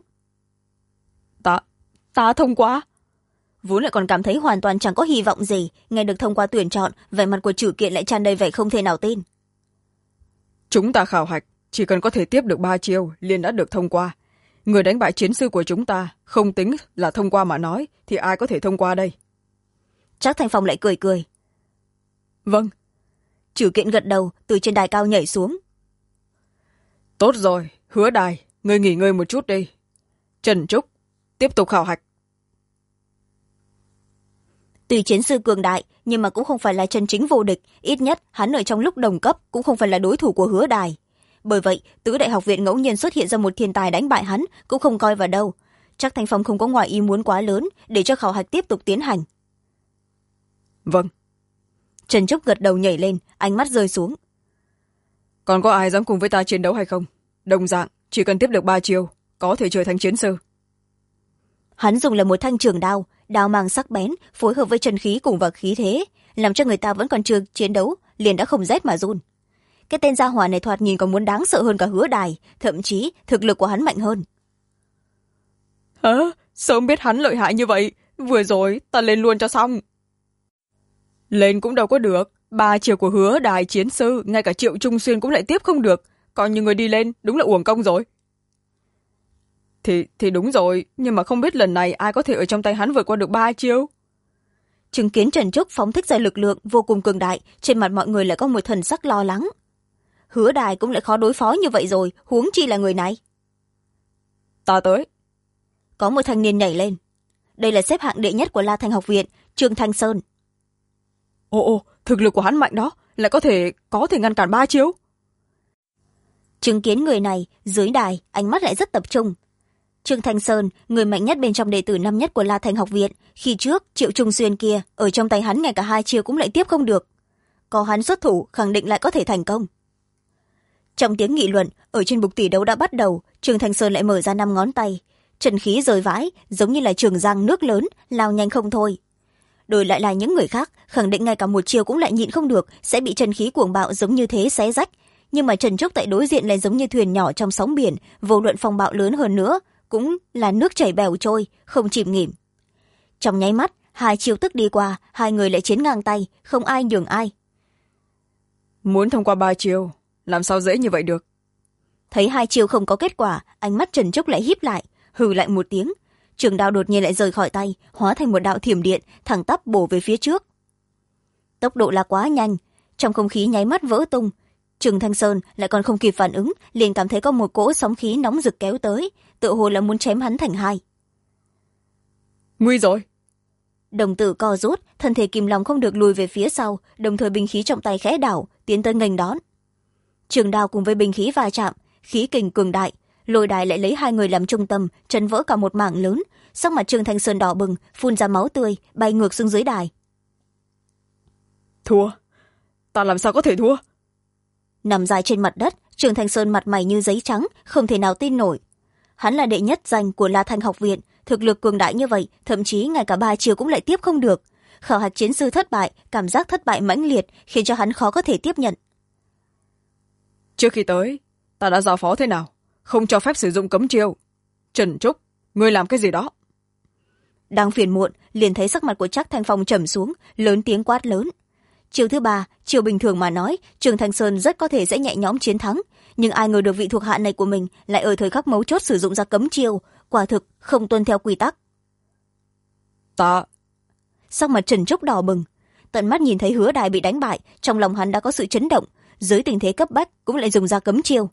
Ta thông qua. Vốn lại còn cảm thấy hoàn toàn chẳng có hy vọng gì, nghe được thông qua tuyển chọn, vẻ mặt của Trừ Kiện lại tràn đầy vẻ không thể nào tin. Chúng ta khảo hạch, chỉ cần có thể tiếp được 3 chiêu liền đã được thông qua. Người đánh bại chiến sư của chúng ta không tính là thông qua mà nói, thì ai có thể thông qua đây? Trác Thanh Phong lại cười cười. Vâng. Trừ Kiện gật đầu, từ trên đài cao nhảy xuống. Tốt rồi, Hứa Đài, ngươi nghỉ ngơi một chút đi. Trần Trúc, tiếp tục khảo hạch. Tuy chiến sư cường đại, nhưng mà cũng không phải là chân chính vô địch, ít nhất hắn ở trong lúc đồng cấp cũng không phải là đối thủ của Hứa Đài. Bởi vậy, tứ đại học viện ngẫu nhiên xuất hiện ra một thiên tài đánh bại hắn cũng không coi vào đâu. Trác Thanh Phong không có ngoài ý muốn quá lớn để cho khảo hạch tiếp tục tiến hành. Vâng. Trần Trúc gật đầu nhảy lên, ánh mắt rơi xuống. Còn có ai dám cùng với ta chiến đấu hay không? Đồng dạng, chỉ cần tiếp được 3 chiêu, có thể trở thành chiến sư. Hắn dùng là một thanh trường đao, đao mang sắc bén, phối hợp với chân khí cùng vào khí thế, làm cho người ta vẫn còn chưa chiến đấu, liền đã không rét mà run. Cái tên gia hỏa này thoạt nhìn còn muốn đáng sợ hơn cả Hứa Đài, thậm chí thực lực của hắn mạnh hơn. Hả? Sớm biết hắn lợi hại như vậy, vừa rồi ta lên luôn cho xong. Lên cũng đâu có được, 3 chiều của Hứa Đài chiến sư ngay cả Triệu Trung Xuyên cũng lại tiếp không được, còn như người đi lên đúng là uổng công rồi. Thì đúng rồi, nhưng mà không biết lần này ai có thể ở trong tay hắn vượt qua được 3 chiêu. Chứng kiến Trần Trúc phóng thích ra lực lượng vô cùng cường đại, trên mặt mọi người lại có một thần sắc lo lắng. Hứa Đài cũng lại khó đối phó như vậy rồi, huống chi là người này. Ta tới. Có một thanh niên nhảy lên. Đây là xếp hạng đệ nhất của La Thành học viện, Trương Thanh Sơn. Ồ, thực lực của hắn mạnh đó, lại có thể ngăn cản 3 chiêu. Chứng kiến người này, dưới đài, ánh mắt lại rất tập trung. Trương Thanh Sơn, người mạnh nhất bên trong đệ tử năm nhất của La Thành học viện, khi trước Triệu Trung Xuyên kia ở trong tay hắn ngay cả 2 chiêu cũng lại tiếp không được. Có hắn xuất thủ khẳng định lại có thể thành công. Trong tiếng nghị luận, ở trên bục tỷ đấu đã bắt đầu, Trương Thanh Sơn lại mở ra 5 ngón tay, trần khí rời vãi, giống như là trường giang nước lớn, lao nhanh không thôi. Đổi lại là những người khác, khẳng định ngay cả một chiêu cũng lại nhịn không được, sẽ bị trần khí cuồng bạo giống như thế xé rách. Nhưng mà Trần Trúc tại đối diện lại giống như thuyền nhỏ trong sóng biển, vô luận phong bạo lớn hơn nữa cũng là nước chảy bèo trôi, không chìm nghỉm. Trong nháy mắt, 2 chiêu tức đi qua, 2 người lại chiến ngang tay, không ai nhường ai. Muốn thông qua 3 chiêu, làm sao dễ như vậy được. Thấy 2 chiêu không có kết quả, ánh mắt Trần Trúc lại híp lại, hừ lại một tiếng. Trường đao đột nhiên lại rời khỏi tay, hóa thành một đạo thiểm điện, thẳng tắp bổ về phía trước. Tốc độ là quá nhanh, trong không khí nháy mắt vỡ tung. Trương Thanh Sơn lại còn không kịp phản ứng, liền cảm thấy có một cỗ sóng khí nóng rực kéo tới, tựa hồ là muốn chém hắn thành hai. Nguy rồi. Đồng tử co rút, thân thể kìm lòng không được lùi về phía sau, đồng thời binh khí trong tay khẽ đảo, tiến tới nghênh đón. Trường đao cùng với binh khí va chạm, khí kình cường đại, lôi đài lại lấy 2 người làm trung tâm, chấn vỡ cả một mảng lớn. Sắc mặt Trương Thanh Sơn đỏ bừng, phun ra máu tươi, bay ngược xuống dưới đài. Thua. Ta làm sao có thể thua? Nằm dài trên mặt đất, Trương Thanh Sơn mặt mày như giấy trắng, không thể nào tin nổi. Hắn là đệ nhất danh của La Thanh học viện, thực lực cường đại như vậy, thậm chí ngay cả 3 chiều cũng lại tiếp không được. Khảo hạch chiến sư thất bại, cảm giác thất bại mãnh liệt khiến cho hắn khó có thể tiếp nhận. Trước khi tới, ta đã giao phó thế nào, không cho phép sử dụng cấm chiêu. Trần Trúc, ngươi làm cái gì đó? Đang phiền muộn, liền thấy sắc mặt của Trác Thanh Phong trầm xuống, lớn tiếng quát lớn. Chiều thứ 3, chiều bình thường mà nói, Trương Thanh Sơn rất có thể sẽ nhẹ nhõm chiến thắng, nhưng ai ngờ được vị thuộc hạ này của mình lại ở thời khắc mấu chốt sử dụng ra cấm chiêu, quả thực không tuân theo quy tắc. Ta... Sắc mặt Trần Trúc đỏ bừng, tận mắt nhìn thấy Hứa Đài bị đánh bại, trong lòng hắn đã có sự chấn động, dưới tình thế cấp bách cũng lại dùng ra cấm chiêu.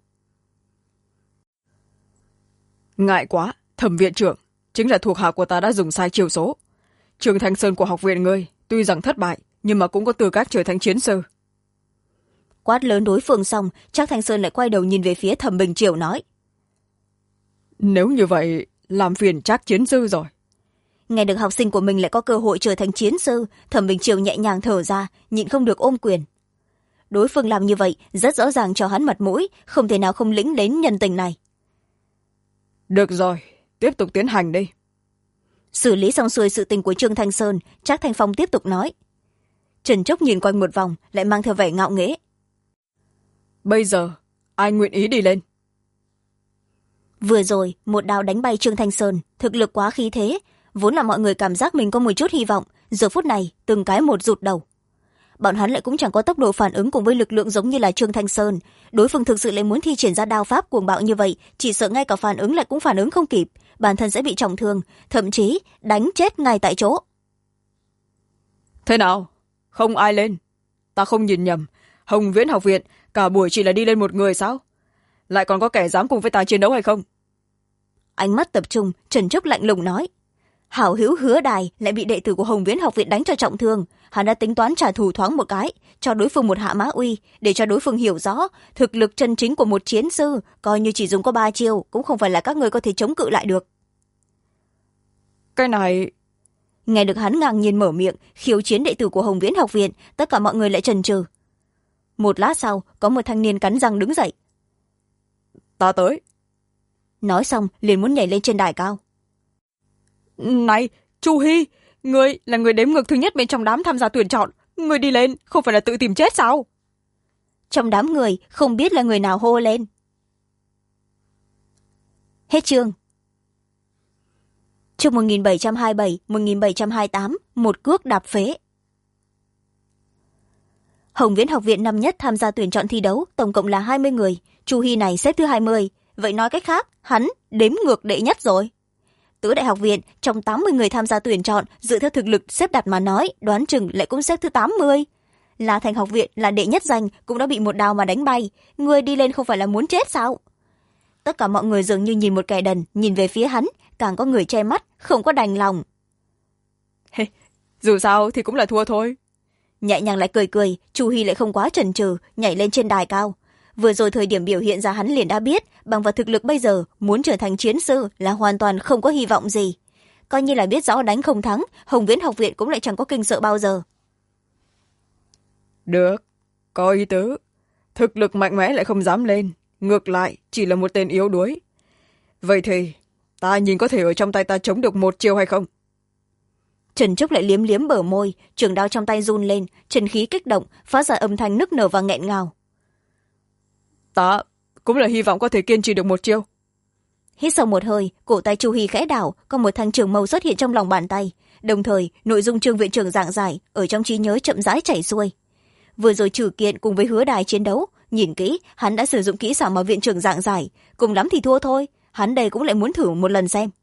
Ngại quá, Thẩm viện trưởng, chính là thuộc hạ của ta đã dùng sai chiêu số. Trương Thanh Sơn của học viện ngươi tuy rằng thất bại, nhưng mà cũng có tư cách trở thành chiến sư. Quát lớn đối phương xong, Trác Thanh Sơn lại quay đầu nhìn về phía Thẩm Bình Triều nói. Nếu như vậy, làm phiền Trác chiến sư rồi. Nghe được học sinh của mình lại có cơ hội trở thành chiến sư, Thẩm Bình Triều nhẹ nhàng thở ra, nhịn không được ôm quyền. Đối phương làm như vậy rất rõ ràng cho hắn mặt mũi, không thể nào không lĩnh đến nhân tình này. Được rồi, tiếp tục tiến hành đi. Xử lý xong xuôi sự tình của Trương Thanh Sơn, Trác Thanh Phong tiếp tục nói. Trần Trúc nhìn quanh một vòng, lại mang theo vẻ ngạo nghễ. Bây giờ, ai nguyện ý đi lên? Vừa rồi, một đao đánh bay Trương Thanh Sơn, thực lực quá khí thế, vốn là mọi người cảm giác mình có một chút hy vọng, giờ phút này, từng cái một rụt đầu. Bọn hắn lại cũng chẳng có tốc độ phản ứng cùng với lực lượng giống như là Trương Thanh Sơn. Đối phương thực sự lại muốn thi triển ra đao pháp cuồng bạo như vậy, chỉ sợ ngay cả phản ứng lại cũng phản ứng không kịp, bản thân sẽ bị trọng thương, thậm chí đánh chết ngay tại chỗ. Thế nào? Không ai lên. Ta không nhìn nhầm, Hồng Viễn học viện cả buổi chỉ là đi lên một người sao? Lại còn có kẻ dám cùng với ta chiến đấu hay không? Ánh mắt tập trung, Trần Trúc lạnh lùng nói. Hảo hữu Hứa Đài lại bị đệ tử của Hồng Viễn học viện đánh cho trọng thương, hắn đã tính toán trả thù thoáng một cái, cho đối phương một hạ mã uy, để cho đối phương hiểu rõ thực lực chân chính của một chiến sư, coi như chỉ dùng có 3 chiêu cũng không phải là các người có thể chống cự lại được. Cái này... Nghe được hắn ngang nhiên mở miệng khiêu chiến đệ tử của Hồng Viễn học viện, tất cả mọi người lại chần chừ. Một lát sau, có một thanh niên cắn răng đứng dậy. Ta tới. Nói xong liền muốn nhảy lên trên đài cao. Này, Chu Hy, ngươi là người đếm ngược thứ nhất bên trong đám tham gia tuyển chọn, ngươi đi lên không phải là tự tìm chết sao? Trong đám người không biết là người nào hô lên. Hết chương. Chương 1727, 1728, một cước đạp phế. Hồng Viễn học viện năm nhất tham gia tuyển chọn thi đấu tổng cộng là 20 người, Chu Hy này xếp thứ 20. Vậy nói cách khác, hắn đếm ngược đệ nhất rồi. Tứ đại học viện trong 80 người tham gia tuyển chọn, dựa theo thực lực xếp đặt mà nói, đoán chừng lại cũng xếp thứ 80. La Thành học viện là đệ nhất danh cũng đã bị một đao mà đánh bay, người đi lên không phải là muốn chết sao? Tất cả mọi người dường như nhìn một kẻ đần, nhìn về phía hắn, càng có người che mắt, không có đành lòng. Dù sao thì cũng là thua thôi. Nhẹ nhàng lại cười cười, Chu Hy lại không quá chần chừ, nhảy lên trên đài cao. Vừa rồi thời điểm biểu hiện ra hắn liền đã biết, bằng vào thực lực bây giờ, muốn trở thành chiến sư là hoàn toàn không có hy vọng gì. Coi như là biết rõ đánh không thắng, Hồng Viễn học viện cũng lại chẳng có kinh sợ bao giờ. Được, có ý tứ. Thực lực mạnh mẽ lại không dám lên, ngược lại chỉ là một tên yếu đuối. Vậy thì ta nhìn có thể ở trong tay ta chống được một chiêu hay không? Trần Trúc lại liếm liếm bờ môi, trường đao trong tay run lên, chân khí kích động, phát ra âm thanh nức nở và nghẹn ngào. Ta cũng là hy vọng có thể kiên trì được một chiêu. Hít sâu một hơi, cổ tay Chu Hy khẽ đảo, có một thanh trường mâu xuất hiện trong lòng bàn tay. Đồng thời, nội dung Trương viện trưởng giảng giải ở trong trí nhớ chậm rãi chảy xuôi. Vừa rồi Trừ Kiện cùng với Hứa Đài chiến đấu, nhìn kỹ, hắn đã sử dụng kỹ xảo mà viện trưởng giảng giải, cùng lắm thì thua thôi. Hắn đây cũng lại muốn thử một lần xem.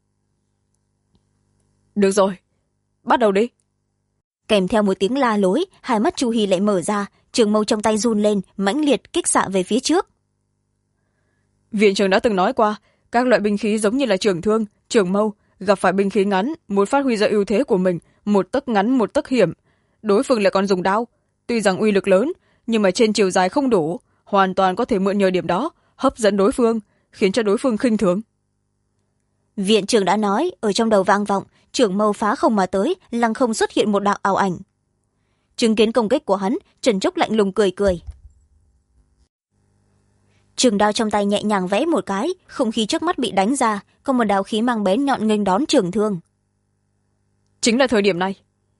Được rồi, bắt đầu đi. Kèm theo một tiếng la lối, hai mắt Chu Hy lại mở ra, trường mâu trong tay run lên, mãnh liệt kích xạ về phía trước. Viện trưởng đã từng nói qua, các loại binh khí giống như là trường thương, trường mâu, gặp phải binh khí ngắn, muốn phát huy ra ưu thế của mình, một tấc ngắn một tấc hiểm. Đối phương lại còn dùng đao, tuy rằng uy lực lớn, nhưng mà trên chiều dài không đủ, hoàn toàn có thể mượn nhờ điểm đó, hấp dẫn đối phương, khiến cho đối phương khinh thường. Viện trưởng đã nói, ở trong đầu vang vọng, trường mâu phá không mà tới, lăng không xuất hiện một đạo ảo ảnh. Chứng kiến công kích của hắn, Trần Trúc lạnh lùng cười cười. Trường đao trong tay nhẹ nhàng vẽ một cái, không khí trước mắt bị đánh ra, có một đạo khí mang bén nhọn nghênh đón trường thương. Chính là thời điểm này.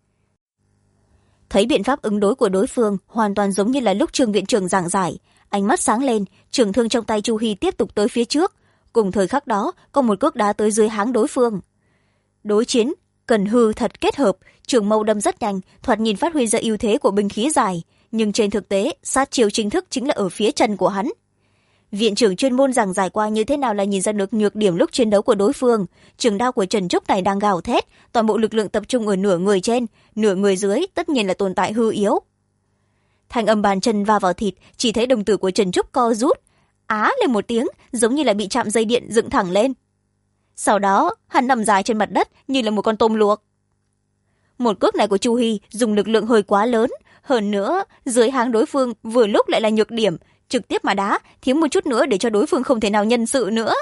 Thấy biện pháp ứng đối của đối phương hoàn toàn giống như là lúc Trương viện trưởng giảng giải, ánh mắt sáng lên, trường thương trong tay Chu Hy tiếp tục tới phía trước. Cùng thời khắc đó, có một cước đá tới dưới háng đối phương. Đối chiến cần hư thật kết hợp, trường mâu đâm rất nhanh, thoạt nhìn phát huy ra ưu thế của binh khí dài, nhưng trên thực tế sát chiêu chính thức chính là ở phía chân của hắn. Viện trưởng chuyên môn giảng giải qua như thế nào là nhìn ra được nhược điểm lúc chiến đấu của đối phương. Trường đao của Trần Trúc này đang gào thét, toàn bộ lực lượng tập trung ở nửa người trên, nửa người dưới tất nhiên là tồn tại hư yếu. Thanh âm bàn chân va vào thịt, chỉ thấy đồng tử của Trần Trúc co rút, á lên một tiếng, giống như là bị chạm dây điện dựng thẳng lên. Sau đó hắn nằm dài trên mặt đất như là một con tôm luộc. Một cước này của Chu Hy dùng lực lượng hơi quá lớn, hơn nữa dưới háng đối phương vừa lúc lại là nhược điểm, trực tiếp mà đá, thiếu một chút nữa để cho đối phương không thể nào nhân sự nữa.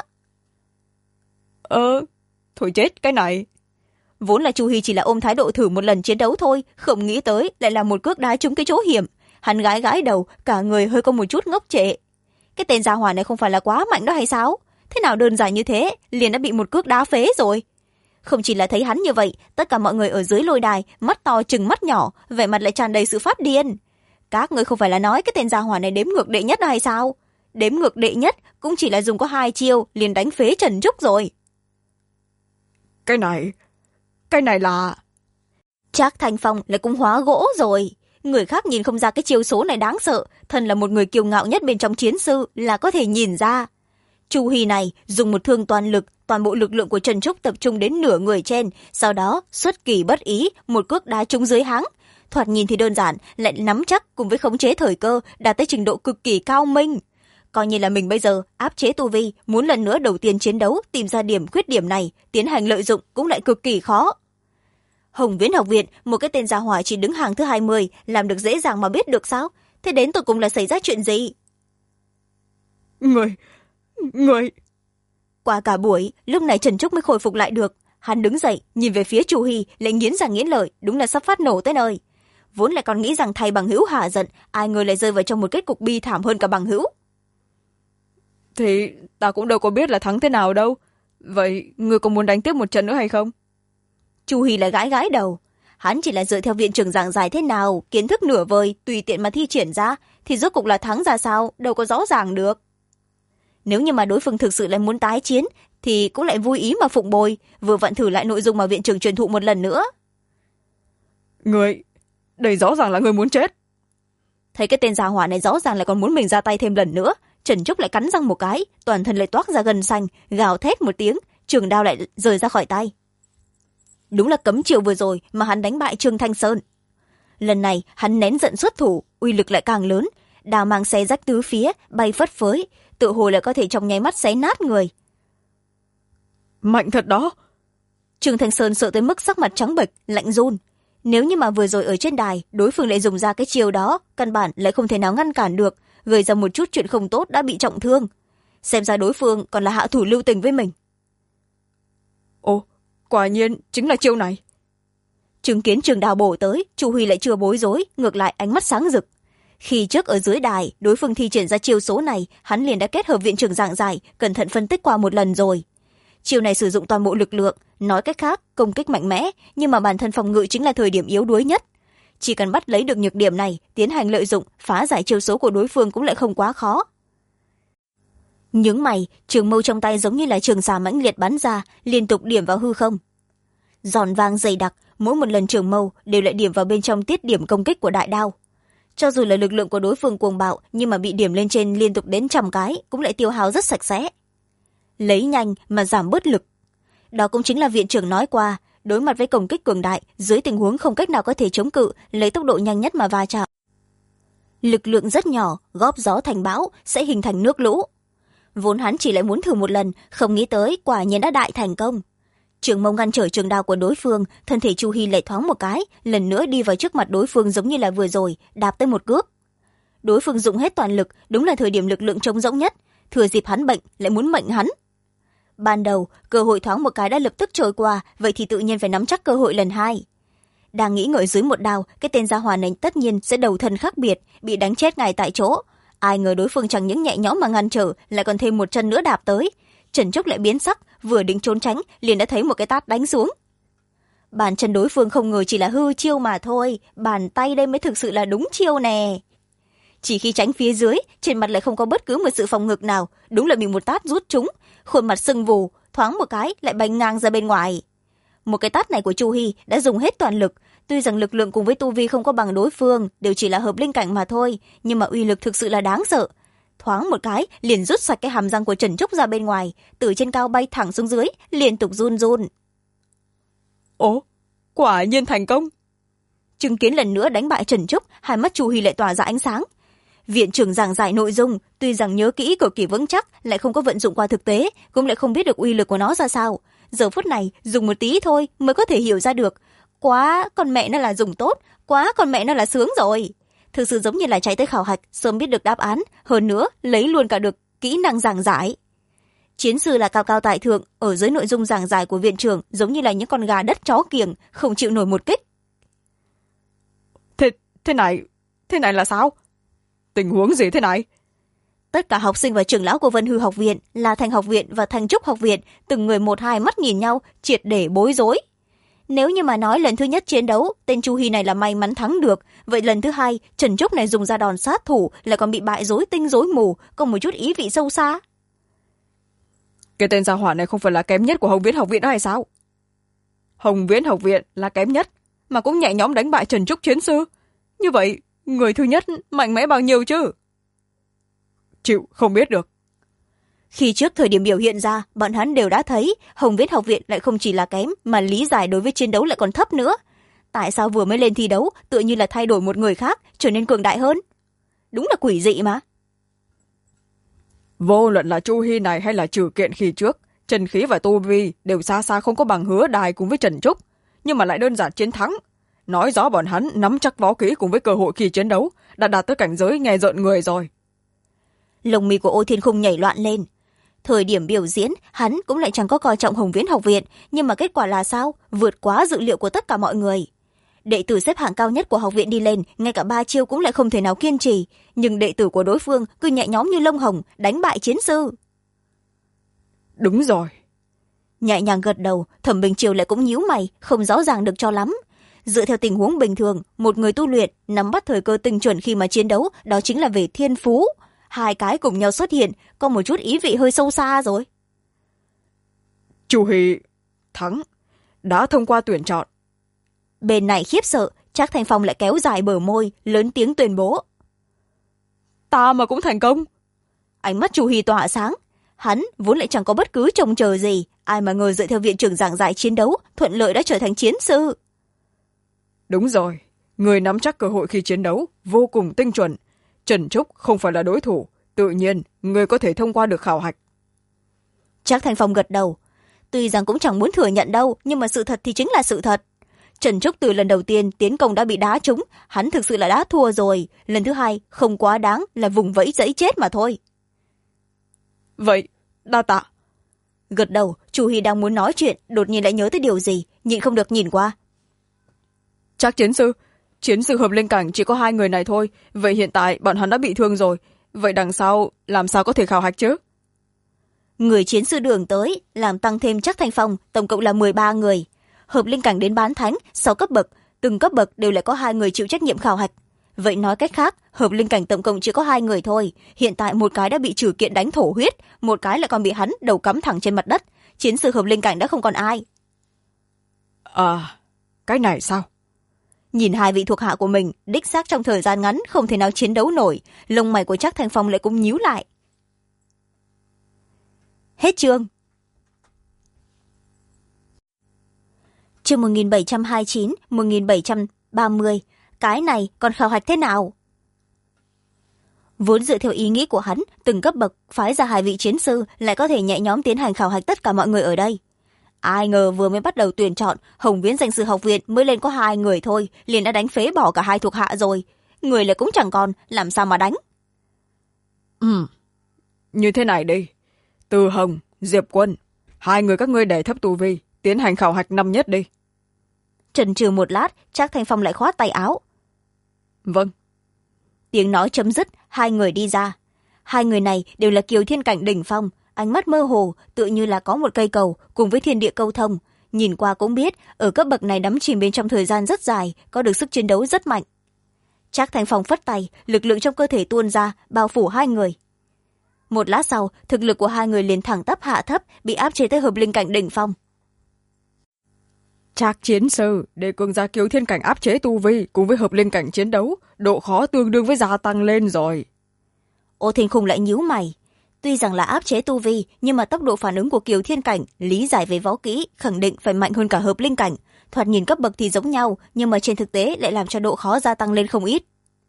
Thôi chết cái này. Vốn là Chu Hy chỉ là ôm thái độ thử một lần chiến đấu thôi, không nghĩ tới lại là một cước đá trúng cái chỗ hiểm. Hắn gãi gãi đầu, cả người hơi có một chút ngốc trệ. Cái tên gia hỏa này không phải là quá mạnh đó hay sao? Thế nào đơn giản như thế, liền đã bị một cước đá phế rồi. Không chỉ là thấy hắn như vậy, tất cả mọi người ở dưới lôi đài, mắt to trừng mắt nhỏ, vẻ mặt lại tràn đầy sự phát điên. Các người không phải là nói cái tên gia hỏa này đếm ngược đệ nhất hay sao? Đếm ngược đệ nhất cũng chỉ là dùng có 2 chiêu liền đánh phế Trần Trúc rồi. Cái này là... Trác Thanh Phong lại cũng hóa gỗ rồi. Người khác nhìn không ra cái chiêu số này đáng sợ, thân là một người kiêu ngạo nhất bên trong chiến sư là có thể nhìn ra. Chu Hy này dùng một thương toàn lực, toàn bộ lực lượng của Trần Trúc tập trung đến nửa người trên, sau đó xuất kỳ bất ý một cước đá trúng dưới háng. Thoạt nhìn thì đơn giản, lại nắm chắc cùng với khống chế thời cơ đạt tới trình độ cực kỳ cao minh. Coi như là mình bây giờ áp chế tu vi, muốn lần nữa đầu tiên chiến đấu tìm ra điểm khuyết điểm này, tiến hành lợi dụng cũng lại cực kỳ khó. Hồng Viễn học viện, một cái tên gia hỏa chỉ đứng hàng thứ 20, làm được dễ dàng mà biết được sao? Thế đến tụi cùng là xảy ra chuyện gì? Người... Qua cả buổi, lúc này Trần Trúc mới khôi phục lại được. Hắn đứng dậy, nhìn về phía Chu Hy, lại nghiến răng nghiến lợi, đúng là sắp phát nổ tới nơi. Vốn lại còn nghĩ rằng thầy bằng hữu hạ giận, ai ngờ lại rơi vào trong một kết cục bi thảm hơn cả bằng hữu. Thì ta cũng đâu có biết là thắng thế nào đâu. Vậy ngươi có muốn đánh tiếp một trận nữa hay không? Chu Hy lại gãi gãi đầu. Hắn chỉ là dựa theo viện trưởng giảng giải thế nào, kiến thức nửa vời, tùy tiện mà thi triển ra, thì rốt cục là thắng ra sao, đâu có rõ ràng được. Nếu như mà đối phương thực sự lại muốn tái chiến, thì cũng lại vui ý mà phụng bồi, vừa vặn thử lại nội dung mà viện trưởng truyền thụ một lần nữa. Đây rõ ràng là người muốn chết. thấy cái tên già hỏa này rõ ràng lại còn muốn mình ra tay thêm lần nữa. Trần Trúc lại cắn răng một cái, toàn thân lại toát ra gân xanh, gào thét một tiếng, trường đao lại rời ra khỏi tay. Đúng là cấm chiều vừa rồi mà hắn đánh bại Trương Thanh Sơn. Lần này hắn nén giận xuất thủ, uy lực lại càng lớn, đao mang xé rách tứ phía, bay phất phới, tự hồ lại có thể trong nháy mắt xé nát người. Mạnh thật đó. Trương Thanh Sơn sợ tới mức sắc mặt trắng bệch, lạnh run. Nếu như mà vừa rồi ở trên đài đối phương lại dùng ra cái chiêu đó, căn bản lại không thể nào ngăn cản được, gây ra một chút chuyện không tốt đã bị trọng thương. Xem ra đối phương còn là hạ thủ lưu tình với mình. Ồ, quả nhiên chính là chiêu này. Chứng kiến trường đào bổ tới, Chu Huy lại chưa bối rối, ngược lại ánh mắt sáng rực. Khi trước ở dưới đài đối phương thi triển ra chiêu số này, hắn liền đã kết hợp viện trưởng giảng giải, cẩn thận phân tích qua một lần rồi. Chiêu này sử dụng toàn bộ lực lượng, nói cách khác công kích mạnh mẽ, nhưng mà bản thân phòng ngự chính là thời điểm yếu đuối nhất. Chỉ cần bắt lấy được nhược điểm này, tiến hành lợi dụng, phá giải chiêu số của đối phương cũng lại không quá khó. Nhướng mày, trường mâu trong tay giống như là trường xà mãnh liệt bắn ra, liên tục điểm vào hư không. Giòn vang dày đặc, mỗi một lần trường mâu đều lại điểm vào bên trong tiết điểm công kích của đại đao. Cho dù là lực lượng của đối phương cuồng bạo, nhưng mà bị điểm lên trên liên tục đến 100 cái cũng lại tiêu hao rất sạch sẽ. Lấy nhanh mà giảm bớt lực. Đó cũng chính là viện trưởng nói qua, đối mặt với công kích cường đại, dưới tình huống không cách nào có thể chống cự, lấy tốc độ nhanh nhất mà va chạm. Lực lượng rất nhỏ, góp gió thành bão, sẽ hình thành nước lũ. Vốn hắn chỉ lại muốn thử một lần, không nghĩ tới quả nhiên đã đại thành công. Trường mâu ngăn trở trường đao của đối phương, thân thể Chu Hi lại thoáng một cái, lần nữa đi vào trước mặt đối phương giống như là vừa rồi, đạp tới một cước. Đối phương dùng hết toàn lực, đúng là thời điểm lực lượng trống rỗng nhất, thừa dịp hắn bệnh lại muốn mệnh hắn. Ban đầu cơ hội thoáng một cái đã lập tức trôi qua, vậy thì tự nhiên phải nắm chắc cơ hội lần hai. Đang nghĩ ngợi dưới một đao, cái tên gia hỏa này tất nhiên sẽ đầu thân khác biệt, bị đánh chết ngay tại chỗ. Ai ngờ đối phương chẳng những nhẹ nhõm mà ngăn trở, lại còn thêm một chân nữa đạp tới. Trần Trúc lại biến sắc, vừa định trốn tránh liền đã thấy một cái tát đánh xuống. Bàn chân đối phương không ngờ chỉ là hư chiêu mà thôi, bàn tay đây mới thực sự là đúng chiêu nè. Chỉ khi tránh phía dưới, trên mặt lại không có bất cứ một sự phòng ngự nào, đúng là bị một tát rút trúng, khuôn mặt sưng vù, thoáng một cái lại bay ngang ra bên ngoài. Một cái tát này của Chu Hi đã dùng hết toàn lực, tuy rằng lực lượng cùng với tu vi không có bằng đối phương, đều chỉ là hợp linh cảnh mà thôi, nhưng mà uy lực thực sự là đáng sợ. Thoáng một cái liền rút sạch cái hàm răng của Trần Trúc ra bên ngoài, từ trên cao bay thẳng xuống dưới, liên tục run run. Ồ, quả nhiên thành công. Chứng kiến lần nữa đánh bại Trần Trúc, hai mắt Chu Hi lại tỏa ra ánh sáng. Viện trưởng giảng giải nội dung, tuy rằng nhớ kỹ cực kỳ vững chắc, lại không có vận dụng qua thực tế, cũng lại không biết được uy lực của nó ra sao. Giờ phút này dùng một tí thôi mới có thể hiểu ra được. Quá con mẹ nó là dùng tốt, quá con mẹ nó là sướng rồi. Thực sự giống như là chạy tới khảo hạch, sớm biết được đáp án, hơn nữa lấy luôn cả được kỹ năng giảng giải. Chiến sư là cao cao tại thượng, ở dưới nội dung giảng giải của viện trưởng giống như là những con gà đất chó kiểng, không chịu nổi một kích. Thế này là sao? Tình huống gì thế này? Tất cả học sinh và trưởng lão của Vân Hư học viện, La Thành học viện và Thanh Trúc học viện, từng người một hai mắt nhìn nhau, triệt để bối rối. Nếu như mà nói lần thứ nhất chiến đấu, tên Chu Hi này là may mắn thắng được, vậy lần thứ hai, Trần Trúc này dùng ra đòn sát thủ, lại còn bị bại rối tinh rối mù, có một chút ý vị sâu xa. Cái tên gia hỏa này không phải là kém nhất của Hồng Viễn học viện đó hay sao? Hồng Viễn học viện là kém nhất, mà cũng nhẹ nhõm đánh bại Trần Trúc chiến sư. Như vậy, người thứ nhất mạnh mẽ bao nhiêu chứ? Chịu không biết được. Khi trước thời điểm biểu hiện ra, bọn hắn đều đã thấy Hồng Viễn học viện lại không chỉ là kém, mà lý giải đối với chiến đấu lại còn thấp nữa. Tại sao vừa mới lên thi đấu, tựa như là thay đổi một người khác, trở nên cường đại hơn? Đúng là quỷ dị mà. Vô luận là Chu Hi này hay là Trừ Kiện khi trước, chân khí và tu vi đều xa xa không có bằng Hứa Đài cùng với Trần Trúc, nhưng mà lại đơn giản chiến thắng. Nói rõ bọn hắn nắm chắc võ kỹ cùng với cơ hội khi chiến đấu, đã đạt tới cảnh giới nghe rợn người rồi. Lồng mi của Ô Thiên Khung nhảy loạn lên. Thời điểm biểu diễn, hắn cũng lại chẳng có coi trọng Hồng Viễn học viện, nhưng mà kết quả là sao? Vượt quá dự liệu của tất cả mọi người. Đệ tử xếp hạng cao nhất của học viện đi lên, ngay cả 3 chiêu cũng lại không thể nào kiên trì, nhưng đệ tử của đối phương cứ nhẹ nhõm như lông hồng, đánh bại chiến sư. Đúng rồi. Nhẹ nhàng gật đầu, Thẩm Bình Triều lại cũng nhíu mày, không rõ ràng được cho lắm. Dựa theo tình huống bình thường, một người tu luyện nắm bắt thời cơ tinh chuẩn khi mà chiến đấu, đó chính là về thiên phú. Hai cái cùng nhau xuất hiện, có một chút ý vị hơi sâu xa rồi. Chu Hi thắng, đã thông qua tuyển chọn. Bên này khiếp sợ, Trác Thanh Phong lại kéo dài bờ môi, lớn tiếng tuyên bố. ta mà cũng thành công. Ánh mắt Chu Hi tỏa sáng. Hắn vốn lại chẳng có bất cứ trông chờ gì, ai mà ngờ dựa theo viện trưởng giảng giải chiến đấu thuận lợi đã trở thành chiến sư. Đúng rồi, người nắm chắc cơ hội khi chiến đấu vô cùng tinh chuẩn. Trần Trúc không phải là đối thủ, tự nhiên người có thể thông qua được khảo hạch. Trác Thanh Phong gật đầu. Tuy rằng cũng chẳng muốn thừa nhận đâu, nhưng mà sự thật thì chính là sự thật. Trần Trúc từ lần đầu tiên tiến công đã bị đá trúng, hắn thực sự là đã thua rồi. Lần thứ hai không quá đáng, là vùng vẫy dẫy chết mà thôi. Vậy đa tạ. Gật đầu, Chu Hi đang muốn nói chuyện, đột nhiên lại nhớ tới điều gì, nhịn không được nhìn qua. Trác chiến sư hợp linh cảnh chỉ có 2 người này thôi, vậy hiện tại bọn hắn đã bị thương rồi, vậy đằng sau làm sao có thể khảo hạch chứ? Người chiến sư đường tới, làm tăng thêm Trác Thanh Phong, tổng cộng là 13 người. Hợp linh cảnh đến bán thánh, 6 cấp bậc, từng cấp bậc đều lại có 2 người chịu trách nhiệm khảo hạch. Vậy nói cách khác, hợp linh cảnh tổng cộng chỉ có 2 người thôi. Hiện tại một cái đã bị trừ kiện đánh thổ huyết, một cái lại còn bị hắn đầu cắm thẳng trên mặt đất. Chiến sư hợp linh cảnh đã không còn ai. Cái này sao? Nhìn 2 vị thuộc hạ của mình, đích xác trong thời gian ngắn không thể nào chiến đấu nổi, lông mày của Trác Thanh Phong lại cũng nhíu lại. Hết chương. Chương 1729, 1730. Cái này còn khảo hạch thế nào? Vốn dựa theo ý nghĩ của hắn, từng cấp bậc phái ra 2 vị chiến sư lại có thể nhẹ nhõm tiến hành khảo hạch tất cả mọi người ở đây. Ai ngờ vừa mới bắt đầu tuyển chọn, Hồng Viễn danh sư học viện mới lên có 2 người thôi, liền đã đánh phế bỏ cả 2 thuộc hạ rồi. Người lại cũng chẳng còn, làm sao mà đánh? Như thế này đi. Từ Hồng, Diệp Quân, 2 người các ngươi đẩy thấp tu vi, tiến hành khảo hạch năm nhất đi. Chần chừ một lát, Trác Thanh Phong lại khoát tay áo. Vâng. Tiếng nói chấm dứt, 2 người đi ra. 2 người này đều là kiều thiên cảnh đỉnh phong, ánh mắt mơ hồ, tựa như là có một cây cầu cùng với thiên địa câu thông. Nhìn qua cũng biết, ở cấp bậc này đắm chìm bên trong thời gian rất dài, có được sức chiến đấu rất mạnh. Trác Thanh Phong phất tay, lực lượng trong cơ thể tuôn ra, bao phủ 2 người. Một lát sau, thực lực của 2 người liền thẳng tắp hạ thấp, bị áp chế tới hợp linh cảnh đỉnh phong. Trác chiến sư để cường gia kiều thiên cảnh áp chế tu vi cùng với hợp linh cảnh chiến đấu, độ khó tương đương với gia tăng lên rồi. Ô Thiên Khung lại nhíu mày. Tuy rằng là áp chế tu vi, nhưng mà tốc độ phản ứng của kiều thiên cảnh, lý giải về võ kỹ, khẳng định phải mạnh hơn cả hợp linh cảnh. Thoạt nhìn cấp bậc thì giống nhau, nhưng mà trên thực tế lại làm cho độ khó gia tăng lên không ít.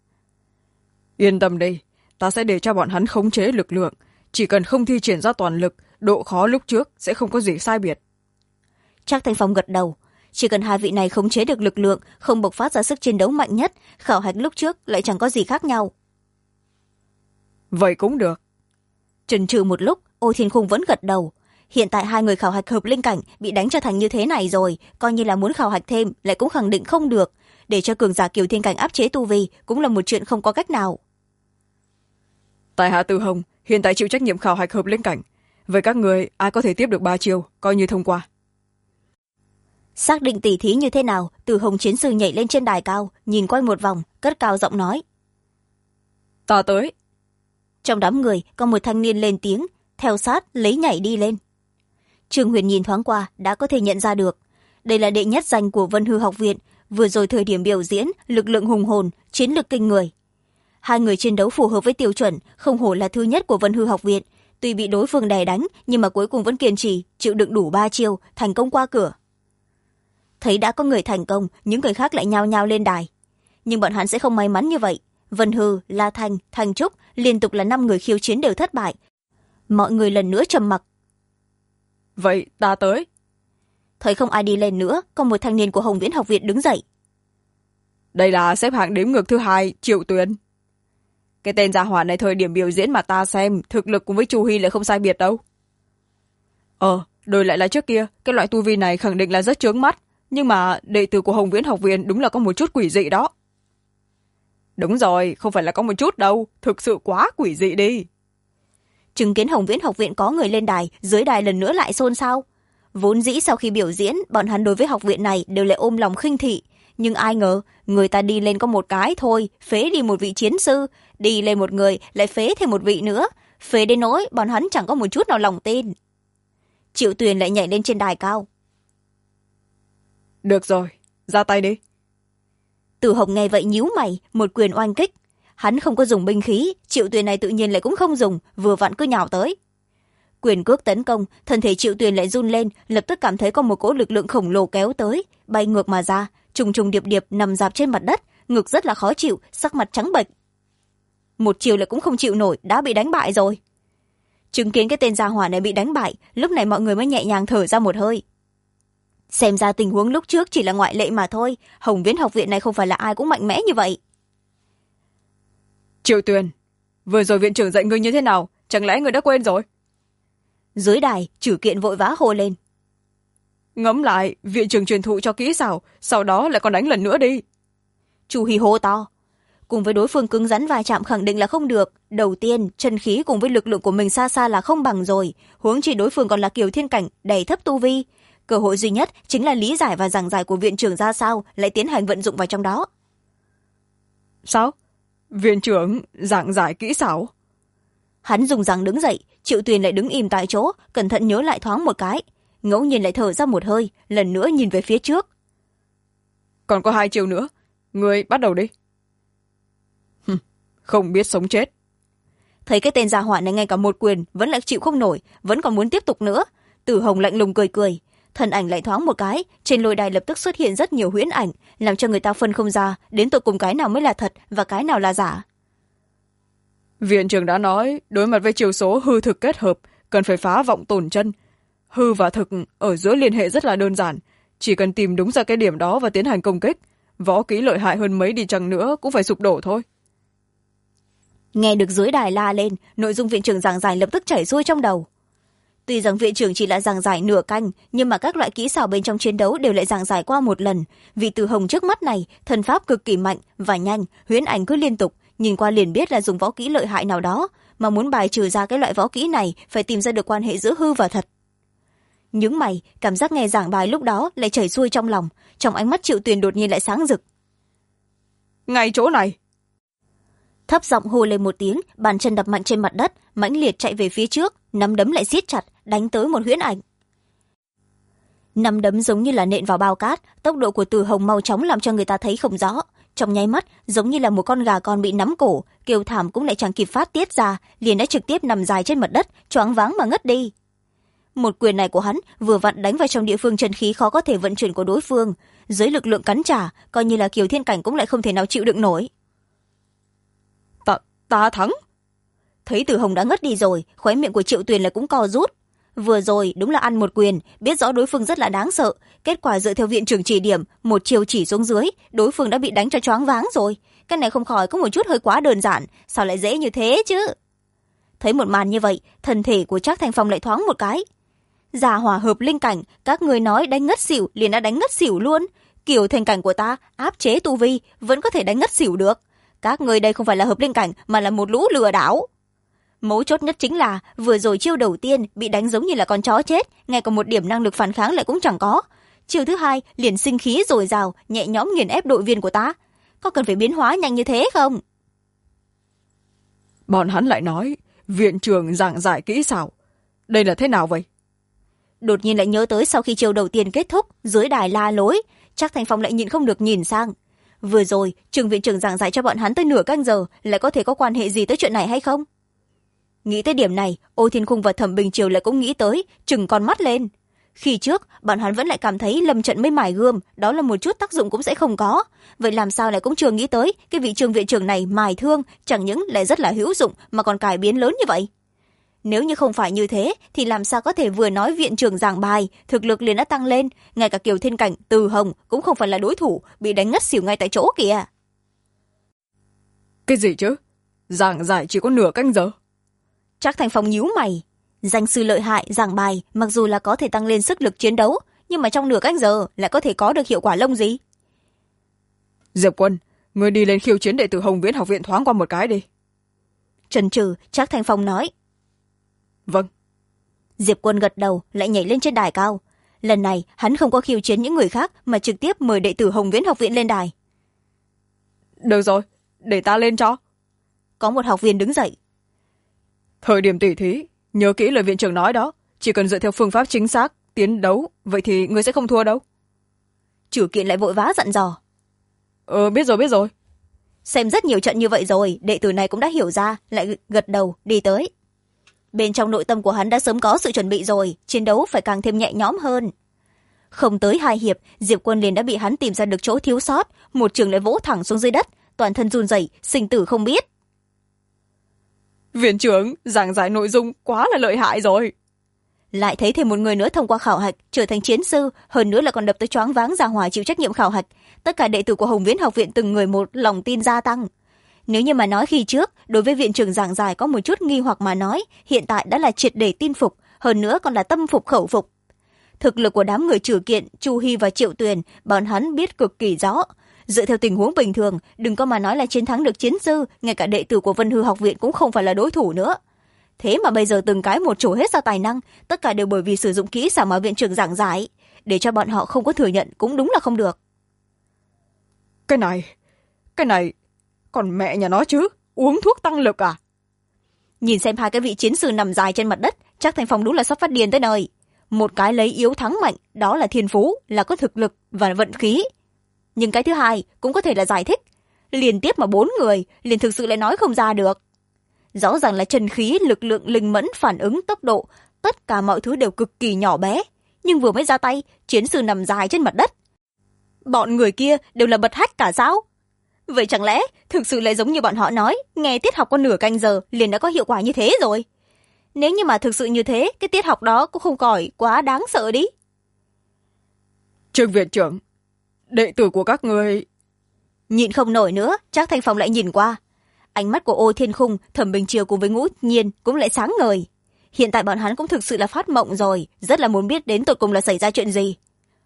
Yên tâm đi, ta sẽ để cho bọn hắn khống chế lực lượng. Chỉ cần không thi triển ra toàn lực, độ khó lúc trước sẽ không có gì sai biệt. Trác Thanh Phong gật đầu. Chỉ cần 2 vị này khống chế được lực lượng, không bộc phát ra sức chiến đấu mạnh nhất, khảo hạch lúc trước lại chẳng có gì khác nhau. Vậy cũng được. Chần chừ một lúc, Ô Thiên Khung vẫn gật đầu. Hiện tại 2 người khảo hạch hợp linh cảnh bị đánh cho thành như thế này rồi, coi như là muốn khảo hạch thêm lại cũng khẳng định không được. Để cho cường giả kiều thiên cảnh áp chế tu vi cũng là một chuyện không có cách nào. Tại hạ Từ Hồng hiện tại chịu trách nhiệm khảo hạch hợp linh cảnh. Vậy các người ai có thể tiếp được 3 chiêu coi như thông qua. Xác định tỉ thí như thế nào, Từ Hồng chiến sư nhảy lên trên đài cao, nhìn quanh một vòng, cất cao giọng nói. Ta tới. Trong đám người có một thanh niên lên tiếng, theo sát lấy nhảy đi lên. Trương Huyền nhìn thoáng qua đã có thể nhận ra được. Đây là đệ nhất danh của Vân Hư học viện, vừa rồi thời điểm biểu diễn, lực lượng hùng hồn, chiến lực kinh người. 2 người chiến đấu phù hợp với tiêu chuẩn, không hổ là thứ nhất của Vân Hư học viện. Tuy bị đối phương đè đánh, nhưng mà cuối cùng vẫn kiên trì, chịu đựng đủ 3 chiêu, thành công qua cửa. Thấy đã có người thành công, những người khác lại nhao nhao lên đài. Nhưng bọn hắn sẽ không may mắn như vậy. Vân Hư, La Thanh, Thanh Trúc liên tục là 5 người khiêu chiến đều thất bại. Mọi người lần nữa trầm mặc. Vậy ta tới. Thấy không ai đi lên nữa, có một thanh niên của Hồng Viễn học viện đứng dậy. Đây là xếp hạng đếm ngược thứ 2, Triệu Tuyền. Cái tên gia hỏa này thời điểm biểu diễn mà ta xem, thực lực cùng với Chu Hi lại không sai biệt đâu. Đổi lại là trước kia, cái loại tu vi này khẳng định là rất chướng mắt. Nhưng mà đệ tử của Hồng Viễn học viện đúng là có một chút quỷ dị đó. Đúng rồi, không phải là có một chút đâu, thực sự quá quỷ dị đi. Chứng kiến Hồng Viễn học viện có người lên đài, dưới đài lần nữa lại xôn xao. Vốn dĩ sau khi biểu diễn, bọn hắn đối với học viện này đều lại ôm lòng khinh thị. Nhưng ai ngờ, người ta đi lên có một cái thôi, phế đi một vị chiến sư, đi lên một người lại phế thêm một vị nữa. Phế đến nỗi, bọn hắn chẳng có một chút nào lòng tin. Triệu Tuyền lại nhảy lên trên đài cao. Được rồi, ra tay đi. Từ Hồng nghe vậy nhíu mày, một quyền oanh kích. hắn không có dùng binh khí, Triệu Tuyền này tự nhiên lại cũng không dùng, vừa vặn cứ nhào tới. Quyền cước tấn công, thân thể Triệu Tuyền lại run lên, lập tức cảm thấy có một cỗ lực lượng khổng lồ kéo tới, bay ngược mà ra, trùng trùng điệp điệp nằm dạp trên mặt đất, ngực rất là khó chịu, sắc mặt trắng bệch. Một chiều lại cũng không chịu nổi, đã bị đánh bại rồi. Chứng kiến cái tên gia hỏa này bị đánh bại, lúc này mọi người mới nhẹ nhàng thở ra một hơi. Xem ra tình huống lúc trước chỉ là ngoại lệ mà thôi, Hồng Viễn học viện này không phải là ai cũng mạnh mẽ như vậy. Triệu Tuyền, vừa rồi viện trưởng dạy ngươi như thế nào, chẳng lẽ ngươi đã quên rồi? Dưới đài, Trử Kiện vội vã hô lên. Ngẫm lại, viện trưởng truyền thụ cho kỹ xảo, sau đó lại còn đánh lần nữa đi. Chu Hi hô to. Cùng với đối phương cứng rắn va chạm khẳng định là không được. Đầu tiên, chân khí cùng với lực lượng của mình xa xa là không bằng rồi. Huống chi đối phương còn là Kiều Thiên Cảnh, đầy thấp tu vi. Cơ hội duy nhất chính là lý giải và giảng giải của viện trưởng ra sao, lại tiến hành vận dụng vào trong đó. Sao? Viện trưởng giảng giải kỹ xảo? Hắn dùng răng đứng dậy, Triệu Tuyền lại đứng im tại chỗ, cẩn thận nhớ lại thoáng một cái. Ngẫu nhiên lại thở ra một hơi, lần nữa nhìn về phía trước. Còn có 2 chiều nữa, ngươi bắt đầu đi. Không biết sống chết. Thấy cái tên gia hỏa này ngay cả một quyền vẫn lại chịu không nổi, vẫn còn muốn tiếp tục nữa. Tử Hồng lạnh lùng cười cười, thân ảnh lại thoáng một cái, trên lôi đài lập tức xuất hiện rất nhiều huyễn ảnh, làm cho người ta phân không ra đến tột cùng cái nào mới là thật và cái nào là giả. Viện trưởng đã nói, đối mặt với chiều số hư thực kết hợp, cần phải phá vọng tổn chân. Hư và thực ở giữa liên hệ rất là đơn giản, chỉ cần tìm đúng ra cái điểm đó và tiến hành công kích, võ kỹ lợi hại hơn mấy đi chăng nữa cũng phải sụp đổ thôi. Nghe được dưới đài la lên, nội dung viện trưởng giảng giải lập tức chảy xuôi trong đầu. Tuy rằng viện trưởng chỉ là giảng giải nửa canh, nhưng mà các loại kỹ xảo bên trong chiến đấu đều lại giảng giải qua một lần. Vì Từ Hồng trước mắt này, thần pháp cực kỳ mạnh và nhanh, huyễn ảnh cứ liên tục, nhìn qua liền biết là dùng võ kỹ lợi hại nào đó, mà muốn bài trừ ra cái loại võ kỹ này phải tìm ra được quan hệ giữa hư và thật. Nhướng mày, cảm giác nghe giảng bài lúc đó lại chảy xuôi trong lòng, trong ánh mắt Triệu Tuyền đột nhiên lại sáng rực. Ngay chỗ này. Thấp giọng hô lên một tiếng, bàn chân đập mạnh trên mặt đất, mãnh liệt chạy về phía trước, nắm đấm lại siết chặt, đánh tới một huyễn ảnh. Nắm đấm giống như là nện vào bao cát, tốc độ của Từ Hồng mau chóng làm cho người ta thấy không rõ. Trong nháy mắt, giống như là một con gà con bị nắm cổ, kêu thảm cũng lại chẳng kịp phát tiết ra, liền đã trực tiếp nằm dài trên mặt đất, choáng váng mà ngất đi. Một quyền này của hắn vừa vặn đánh vào trong địa phương chân khí khó có thể vận chuyển của đối phương, dưới lực lượng cắn trả, coi như là Kiều Thiên Cảnh cũng lại không thể nào chịu đựng nổi. Ta thắng. Thấy Từ Hồng đã ngất đi rồi, khóe miệng của Triệu Tuyền lại cũng co rút. Vừa rồi đúng là ăn một quyền, biết rõ đối phương rất là đáng sợ, kết quả dựa theo viện trưởng chỉ điểm, một chiều chỉ xuống dưới, đối phương đã bị đánh cho choáng váng rồi. Cái này không khỏi có một chút hơi quá đơn giản, sao lại dễ như thế chứ? Thấy một màn như vậy, thân thể của Trác Thanh Phong lại thoáng một cái. Giả hòa hợp linh cảnh, các người nói đánh ngất xỉu liền đã đánh ngất xỉu luôn. Kiểu thành cảnh của ta áp chế tu vi vẫn có thể đánh ngất xỉu được. Các người đây không phải là hợp linh cảnh mà là một lũ lừa đảo. Mấu chốt nhất chính là vừa rồi chiêu đầu tiên bị đánh giống như là con chó chết, ngay cả một điểm năng lực phản kháng lại cũng chẳng có. Chiêu thứ hai liền sinh khí dồi dào, nhẹ nhõm nghiền ép đội viên của ta. Có cần phải biến hóa nhanh như thế không? Bọn hắn lại nói viện trưởng giảng giải kỹ xảo, đây là thế nào vậy? Đột nhiên lại nhớ tới sau khi chiêu đầu tiên kết thúc, dưới đài la lối, Trác Thanh Phong lại nhịn không được nhìn sang. Vừa rồi trường viện trưởng giảng giải cho bọn hắn tới nửa canh giờ, lại có thể có quan hệ gì tới chuyện này hay không? Nghĩ tới điểm này, Ô Thiên Khung và Thẩm Bình Triều lại cũng nghĩ tới, trừng con mắt lên. Khi trước bọn hắn vẫn lại cảm thấy lâm trận mới mài gươm, đó là một chút tác dụng cũng sẽ không có, vậy làm sao lại cũng chưa nghĩ tới cái vị trường viện trưởng này mài thương chẳng những lại rất là hữu dụng mà còn cải biến lớn như vậy. Nếu như không phải như thế thì làm sao có thể vừa nói viện trưởng giảng bài thực lực liền đã tăng lên, ngay cả Kiều Thiên Cảnh, Từ Hồng cũng không phải là đối thủ, bị đánh ngất xỉu ngay tại chỗ kìa. Cái gì chứ? Giảng giải chỉ có nửa canh giờ. Trác Thanh Phong nhíu mày. Danh sư lợi hại giảng bài mặc dù là có thể tăng lên sức lực chiến đấu, nhưng mà trong nửa canh giờ lại có thể có được hiệu quả lông gì? Diệp Quân, ngươi đi lên khiêu chiến đệ tử Hồng Viễn học viện thoáng qua một cái đi. Chần chừ, Trác Thanh Phong nói. Vâng. Diệp Quân gật đầu, lại nhảy lên trên đài cao. Lần này hắn không có khiêu chiến những người khác mà trực tiếp mời đệ tử Hồng Viễn học viện lên đài. Được rồi, để ta lên cho. Có một học viên đứng dậy. Thời điểm tỉ thí, nhớ kỹ lời viện trưởng nói đó, chỉ cần dựa theo phương pháp chính xác tiến đấu, vậy thì ngươi sẽ không thua đâu. Chử Kiện lại vội vã dặn dò. Biết rồi. xem rất nhiều trận như vậy rồi, đệ tử này cũng đã hiểu ra, lại gật đầu đi tới. Bên trong nội tâm của hắn đã sớm có sự chuẩn bị rồi, chiến đấu phải càng thêm nhẹ nhõm hơn. Không tới 2 hiệp, Diệp Quân liền đã bị hắn tìm ra được chỗ thiếu sót, một trường lại vỗ thẳng xuống dưới đất, toàn thân run rẩy, sinh tử không biết. Viện trưởng, giảng giải nội dung quá là lợi hại rồi. Lại thấy thêm một người nữa thông qua khảo hạch trở thành chiến sư, hơn nữa là còn đập tới choáng váng ra hỏa chịu trách nhiệm khảo hạch. Tất cả đệ tử của Hồng Viễn học viện từng người một lòng tin gia tăng. Nếu như mà nói khi trước đối với viện trưởng giảng giải có một chút nghi hoặc mà nói, hiện tại đã là triệt để tin phục, hơn nữa còn là tâm phục khẩu phục. Thực lực của đám người Trử Kiện, Chu Hy và Triệu Tuyền, bọn hắn biết cực kỳ rõ. Dựa theo tình huống bình thường, đừng có mà nói là chiến thắng được chiến sư, ngay cả đệ tử của Vân Hư học viện cũng không phải là đối thủ nữa. Thế mà bây giờ từng cái một trổ hết ra tài năng, tất cả đều bởi vì sử dụng kỹ xảo mà viện trưởng giảng giải, để cho bọn họ không có thừa nhận cũng đúng là không được. Cái này, còn mẹ nhà nó chứ, uống thuốc tăng lực à? Nhìn xem 2 cái vị chiến sư nằm dài trên mặt đất, chắc Thành Phong đúng là sắp phát điên tới nơi. Một cái lấy yếu thắng mạnh, đó là thiên phú, là có thực lực và vận khí. Nhưng cái thứ hai cũng có thể là giải thích. Liên tiếp mà 4 người, liền thực sự lại nói không ra được. Rõ ràng là chân khí, lực lượng, linh mẫn, phản ứng, tốc độ, tất cả mọi thứ đều cực kỳ nhỏ bé. Nhưng vừa mới ra tay, chiến sư nằm dài trên mặt đất. Bọn người kia đều là bật hách cả sao? Vậy chẳng lẽ thực sự lại giống như bọn họ nói, nghe tiết học có nửa canh giờ liền đã có hiệu quả như thế rồi? Nếu như mà thực sự như thế, cái tiết học đó cũng không khỏi quá đáng sợ đi. Trương viện trưởng, đệ tử của các người... Nhịn không nổi nữa, Trác Thanh Phong lại nhìn qua. Ánh mắt của Ô Thiên Khung, Thẩm Bình Triều cùng với Ngũ Nhiên cũng lại sáng ngời. Hiện tại bọn hắn cũng thực sự là phát mộng rồi, rất là muốn biết đến tột cùng là xảy ra chuyện gì.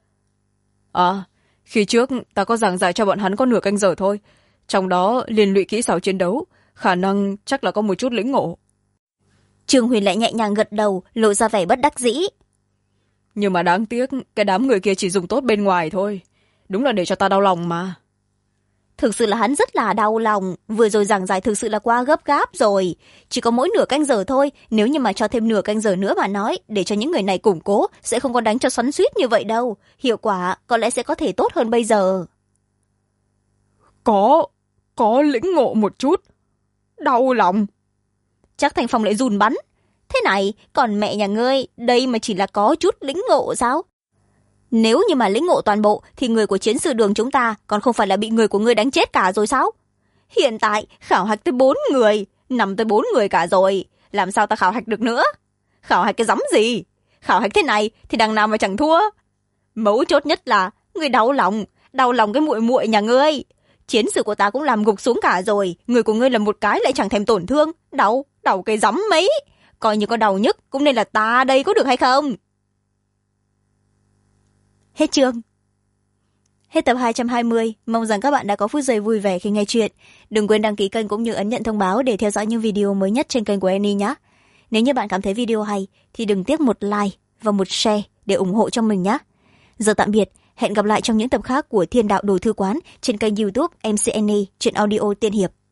Khi trước ta có giảng giải cho bọn hắn có nửa canh giờ thôi, trong đó liên lụy kỹ xảo chiến đấu, khả năng chắc là có một chút lĩnh ngộ. Trương Huyền lại nhẹ nhàng gật đầu, lộ ra vẻ bất đắc dĩ. Nhưng mà đáng tiếc, cái đám người kia chỉ dùng tốt bên ngoài thôi. Đúng là để cho ta đau lòng mà. Thực sự là hắn rất là đau lòng, vừa rồi giảng giải thực sự là quá gấp gáp rồi. Chỉ có mỗi nửa canh giờ thôi, nếu như mà cho thêm nửa canh giờ nữa mà nói, để cho những người này củng cố, sẽ không có đánh cho xoắn xuýt như vậy đâu. Hiệu quả có lẽ sẽ có thể tốt hơn bây giờ. Có lĩnh ngộ một chút. Đau lòng. Chắc Thành Phong lại run bắn. Thế này, còn mẹ nhà ngươi, đây mà chỉ là có chút lĩnh ngộ sao? Nếu như mà lĩnh ngộ toàn bộ, thì người của chiến sư đường chúng ta còn không phải là bị người của ngươi đánh chết cả rồi sao? Hiện tại, khảo hạch tới 4 người, nằm tới 4 người cả rồi. Làm sao ta khảo hạch được nữa? Khảo hạch cái giấm gì? Khảo hạch thế này thì đằng nào mà chẳng thua. Mấu chốt nhất là, ngươi đau lòng cái muội muội nhà ngươi. Chiến sự của ta cũng làm gục xuống cả rồi, người của ngươi là một cái lại chẳng thèm tổn thương. Đau cái giấm mấy. Coi như có đau nhất cũng nên là ta đây có được hay không? Hết chương. Hết tập 220, mong rằng các bạn đã có phút giây vui vẻ khi nghe chuyện. Đừng quên đăng ký kênh cũng như ấn nhận thông báo để theo dõi những video mới nhất trên kênh của Annie nhé. Nếu như bạn cảm thấy video hay thì đừng tiếc một like và một share để ủng hộ cho mình nhé. Giờ tạm biệt, hẹn gặp lại trong những tập khác của Thiên Đạo Đồ Thư Quán trên kênh YouTube MC Annie, truyện audio tiên hiệp.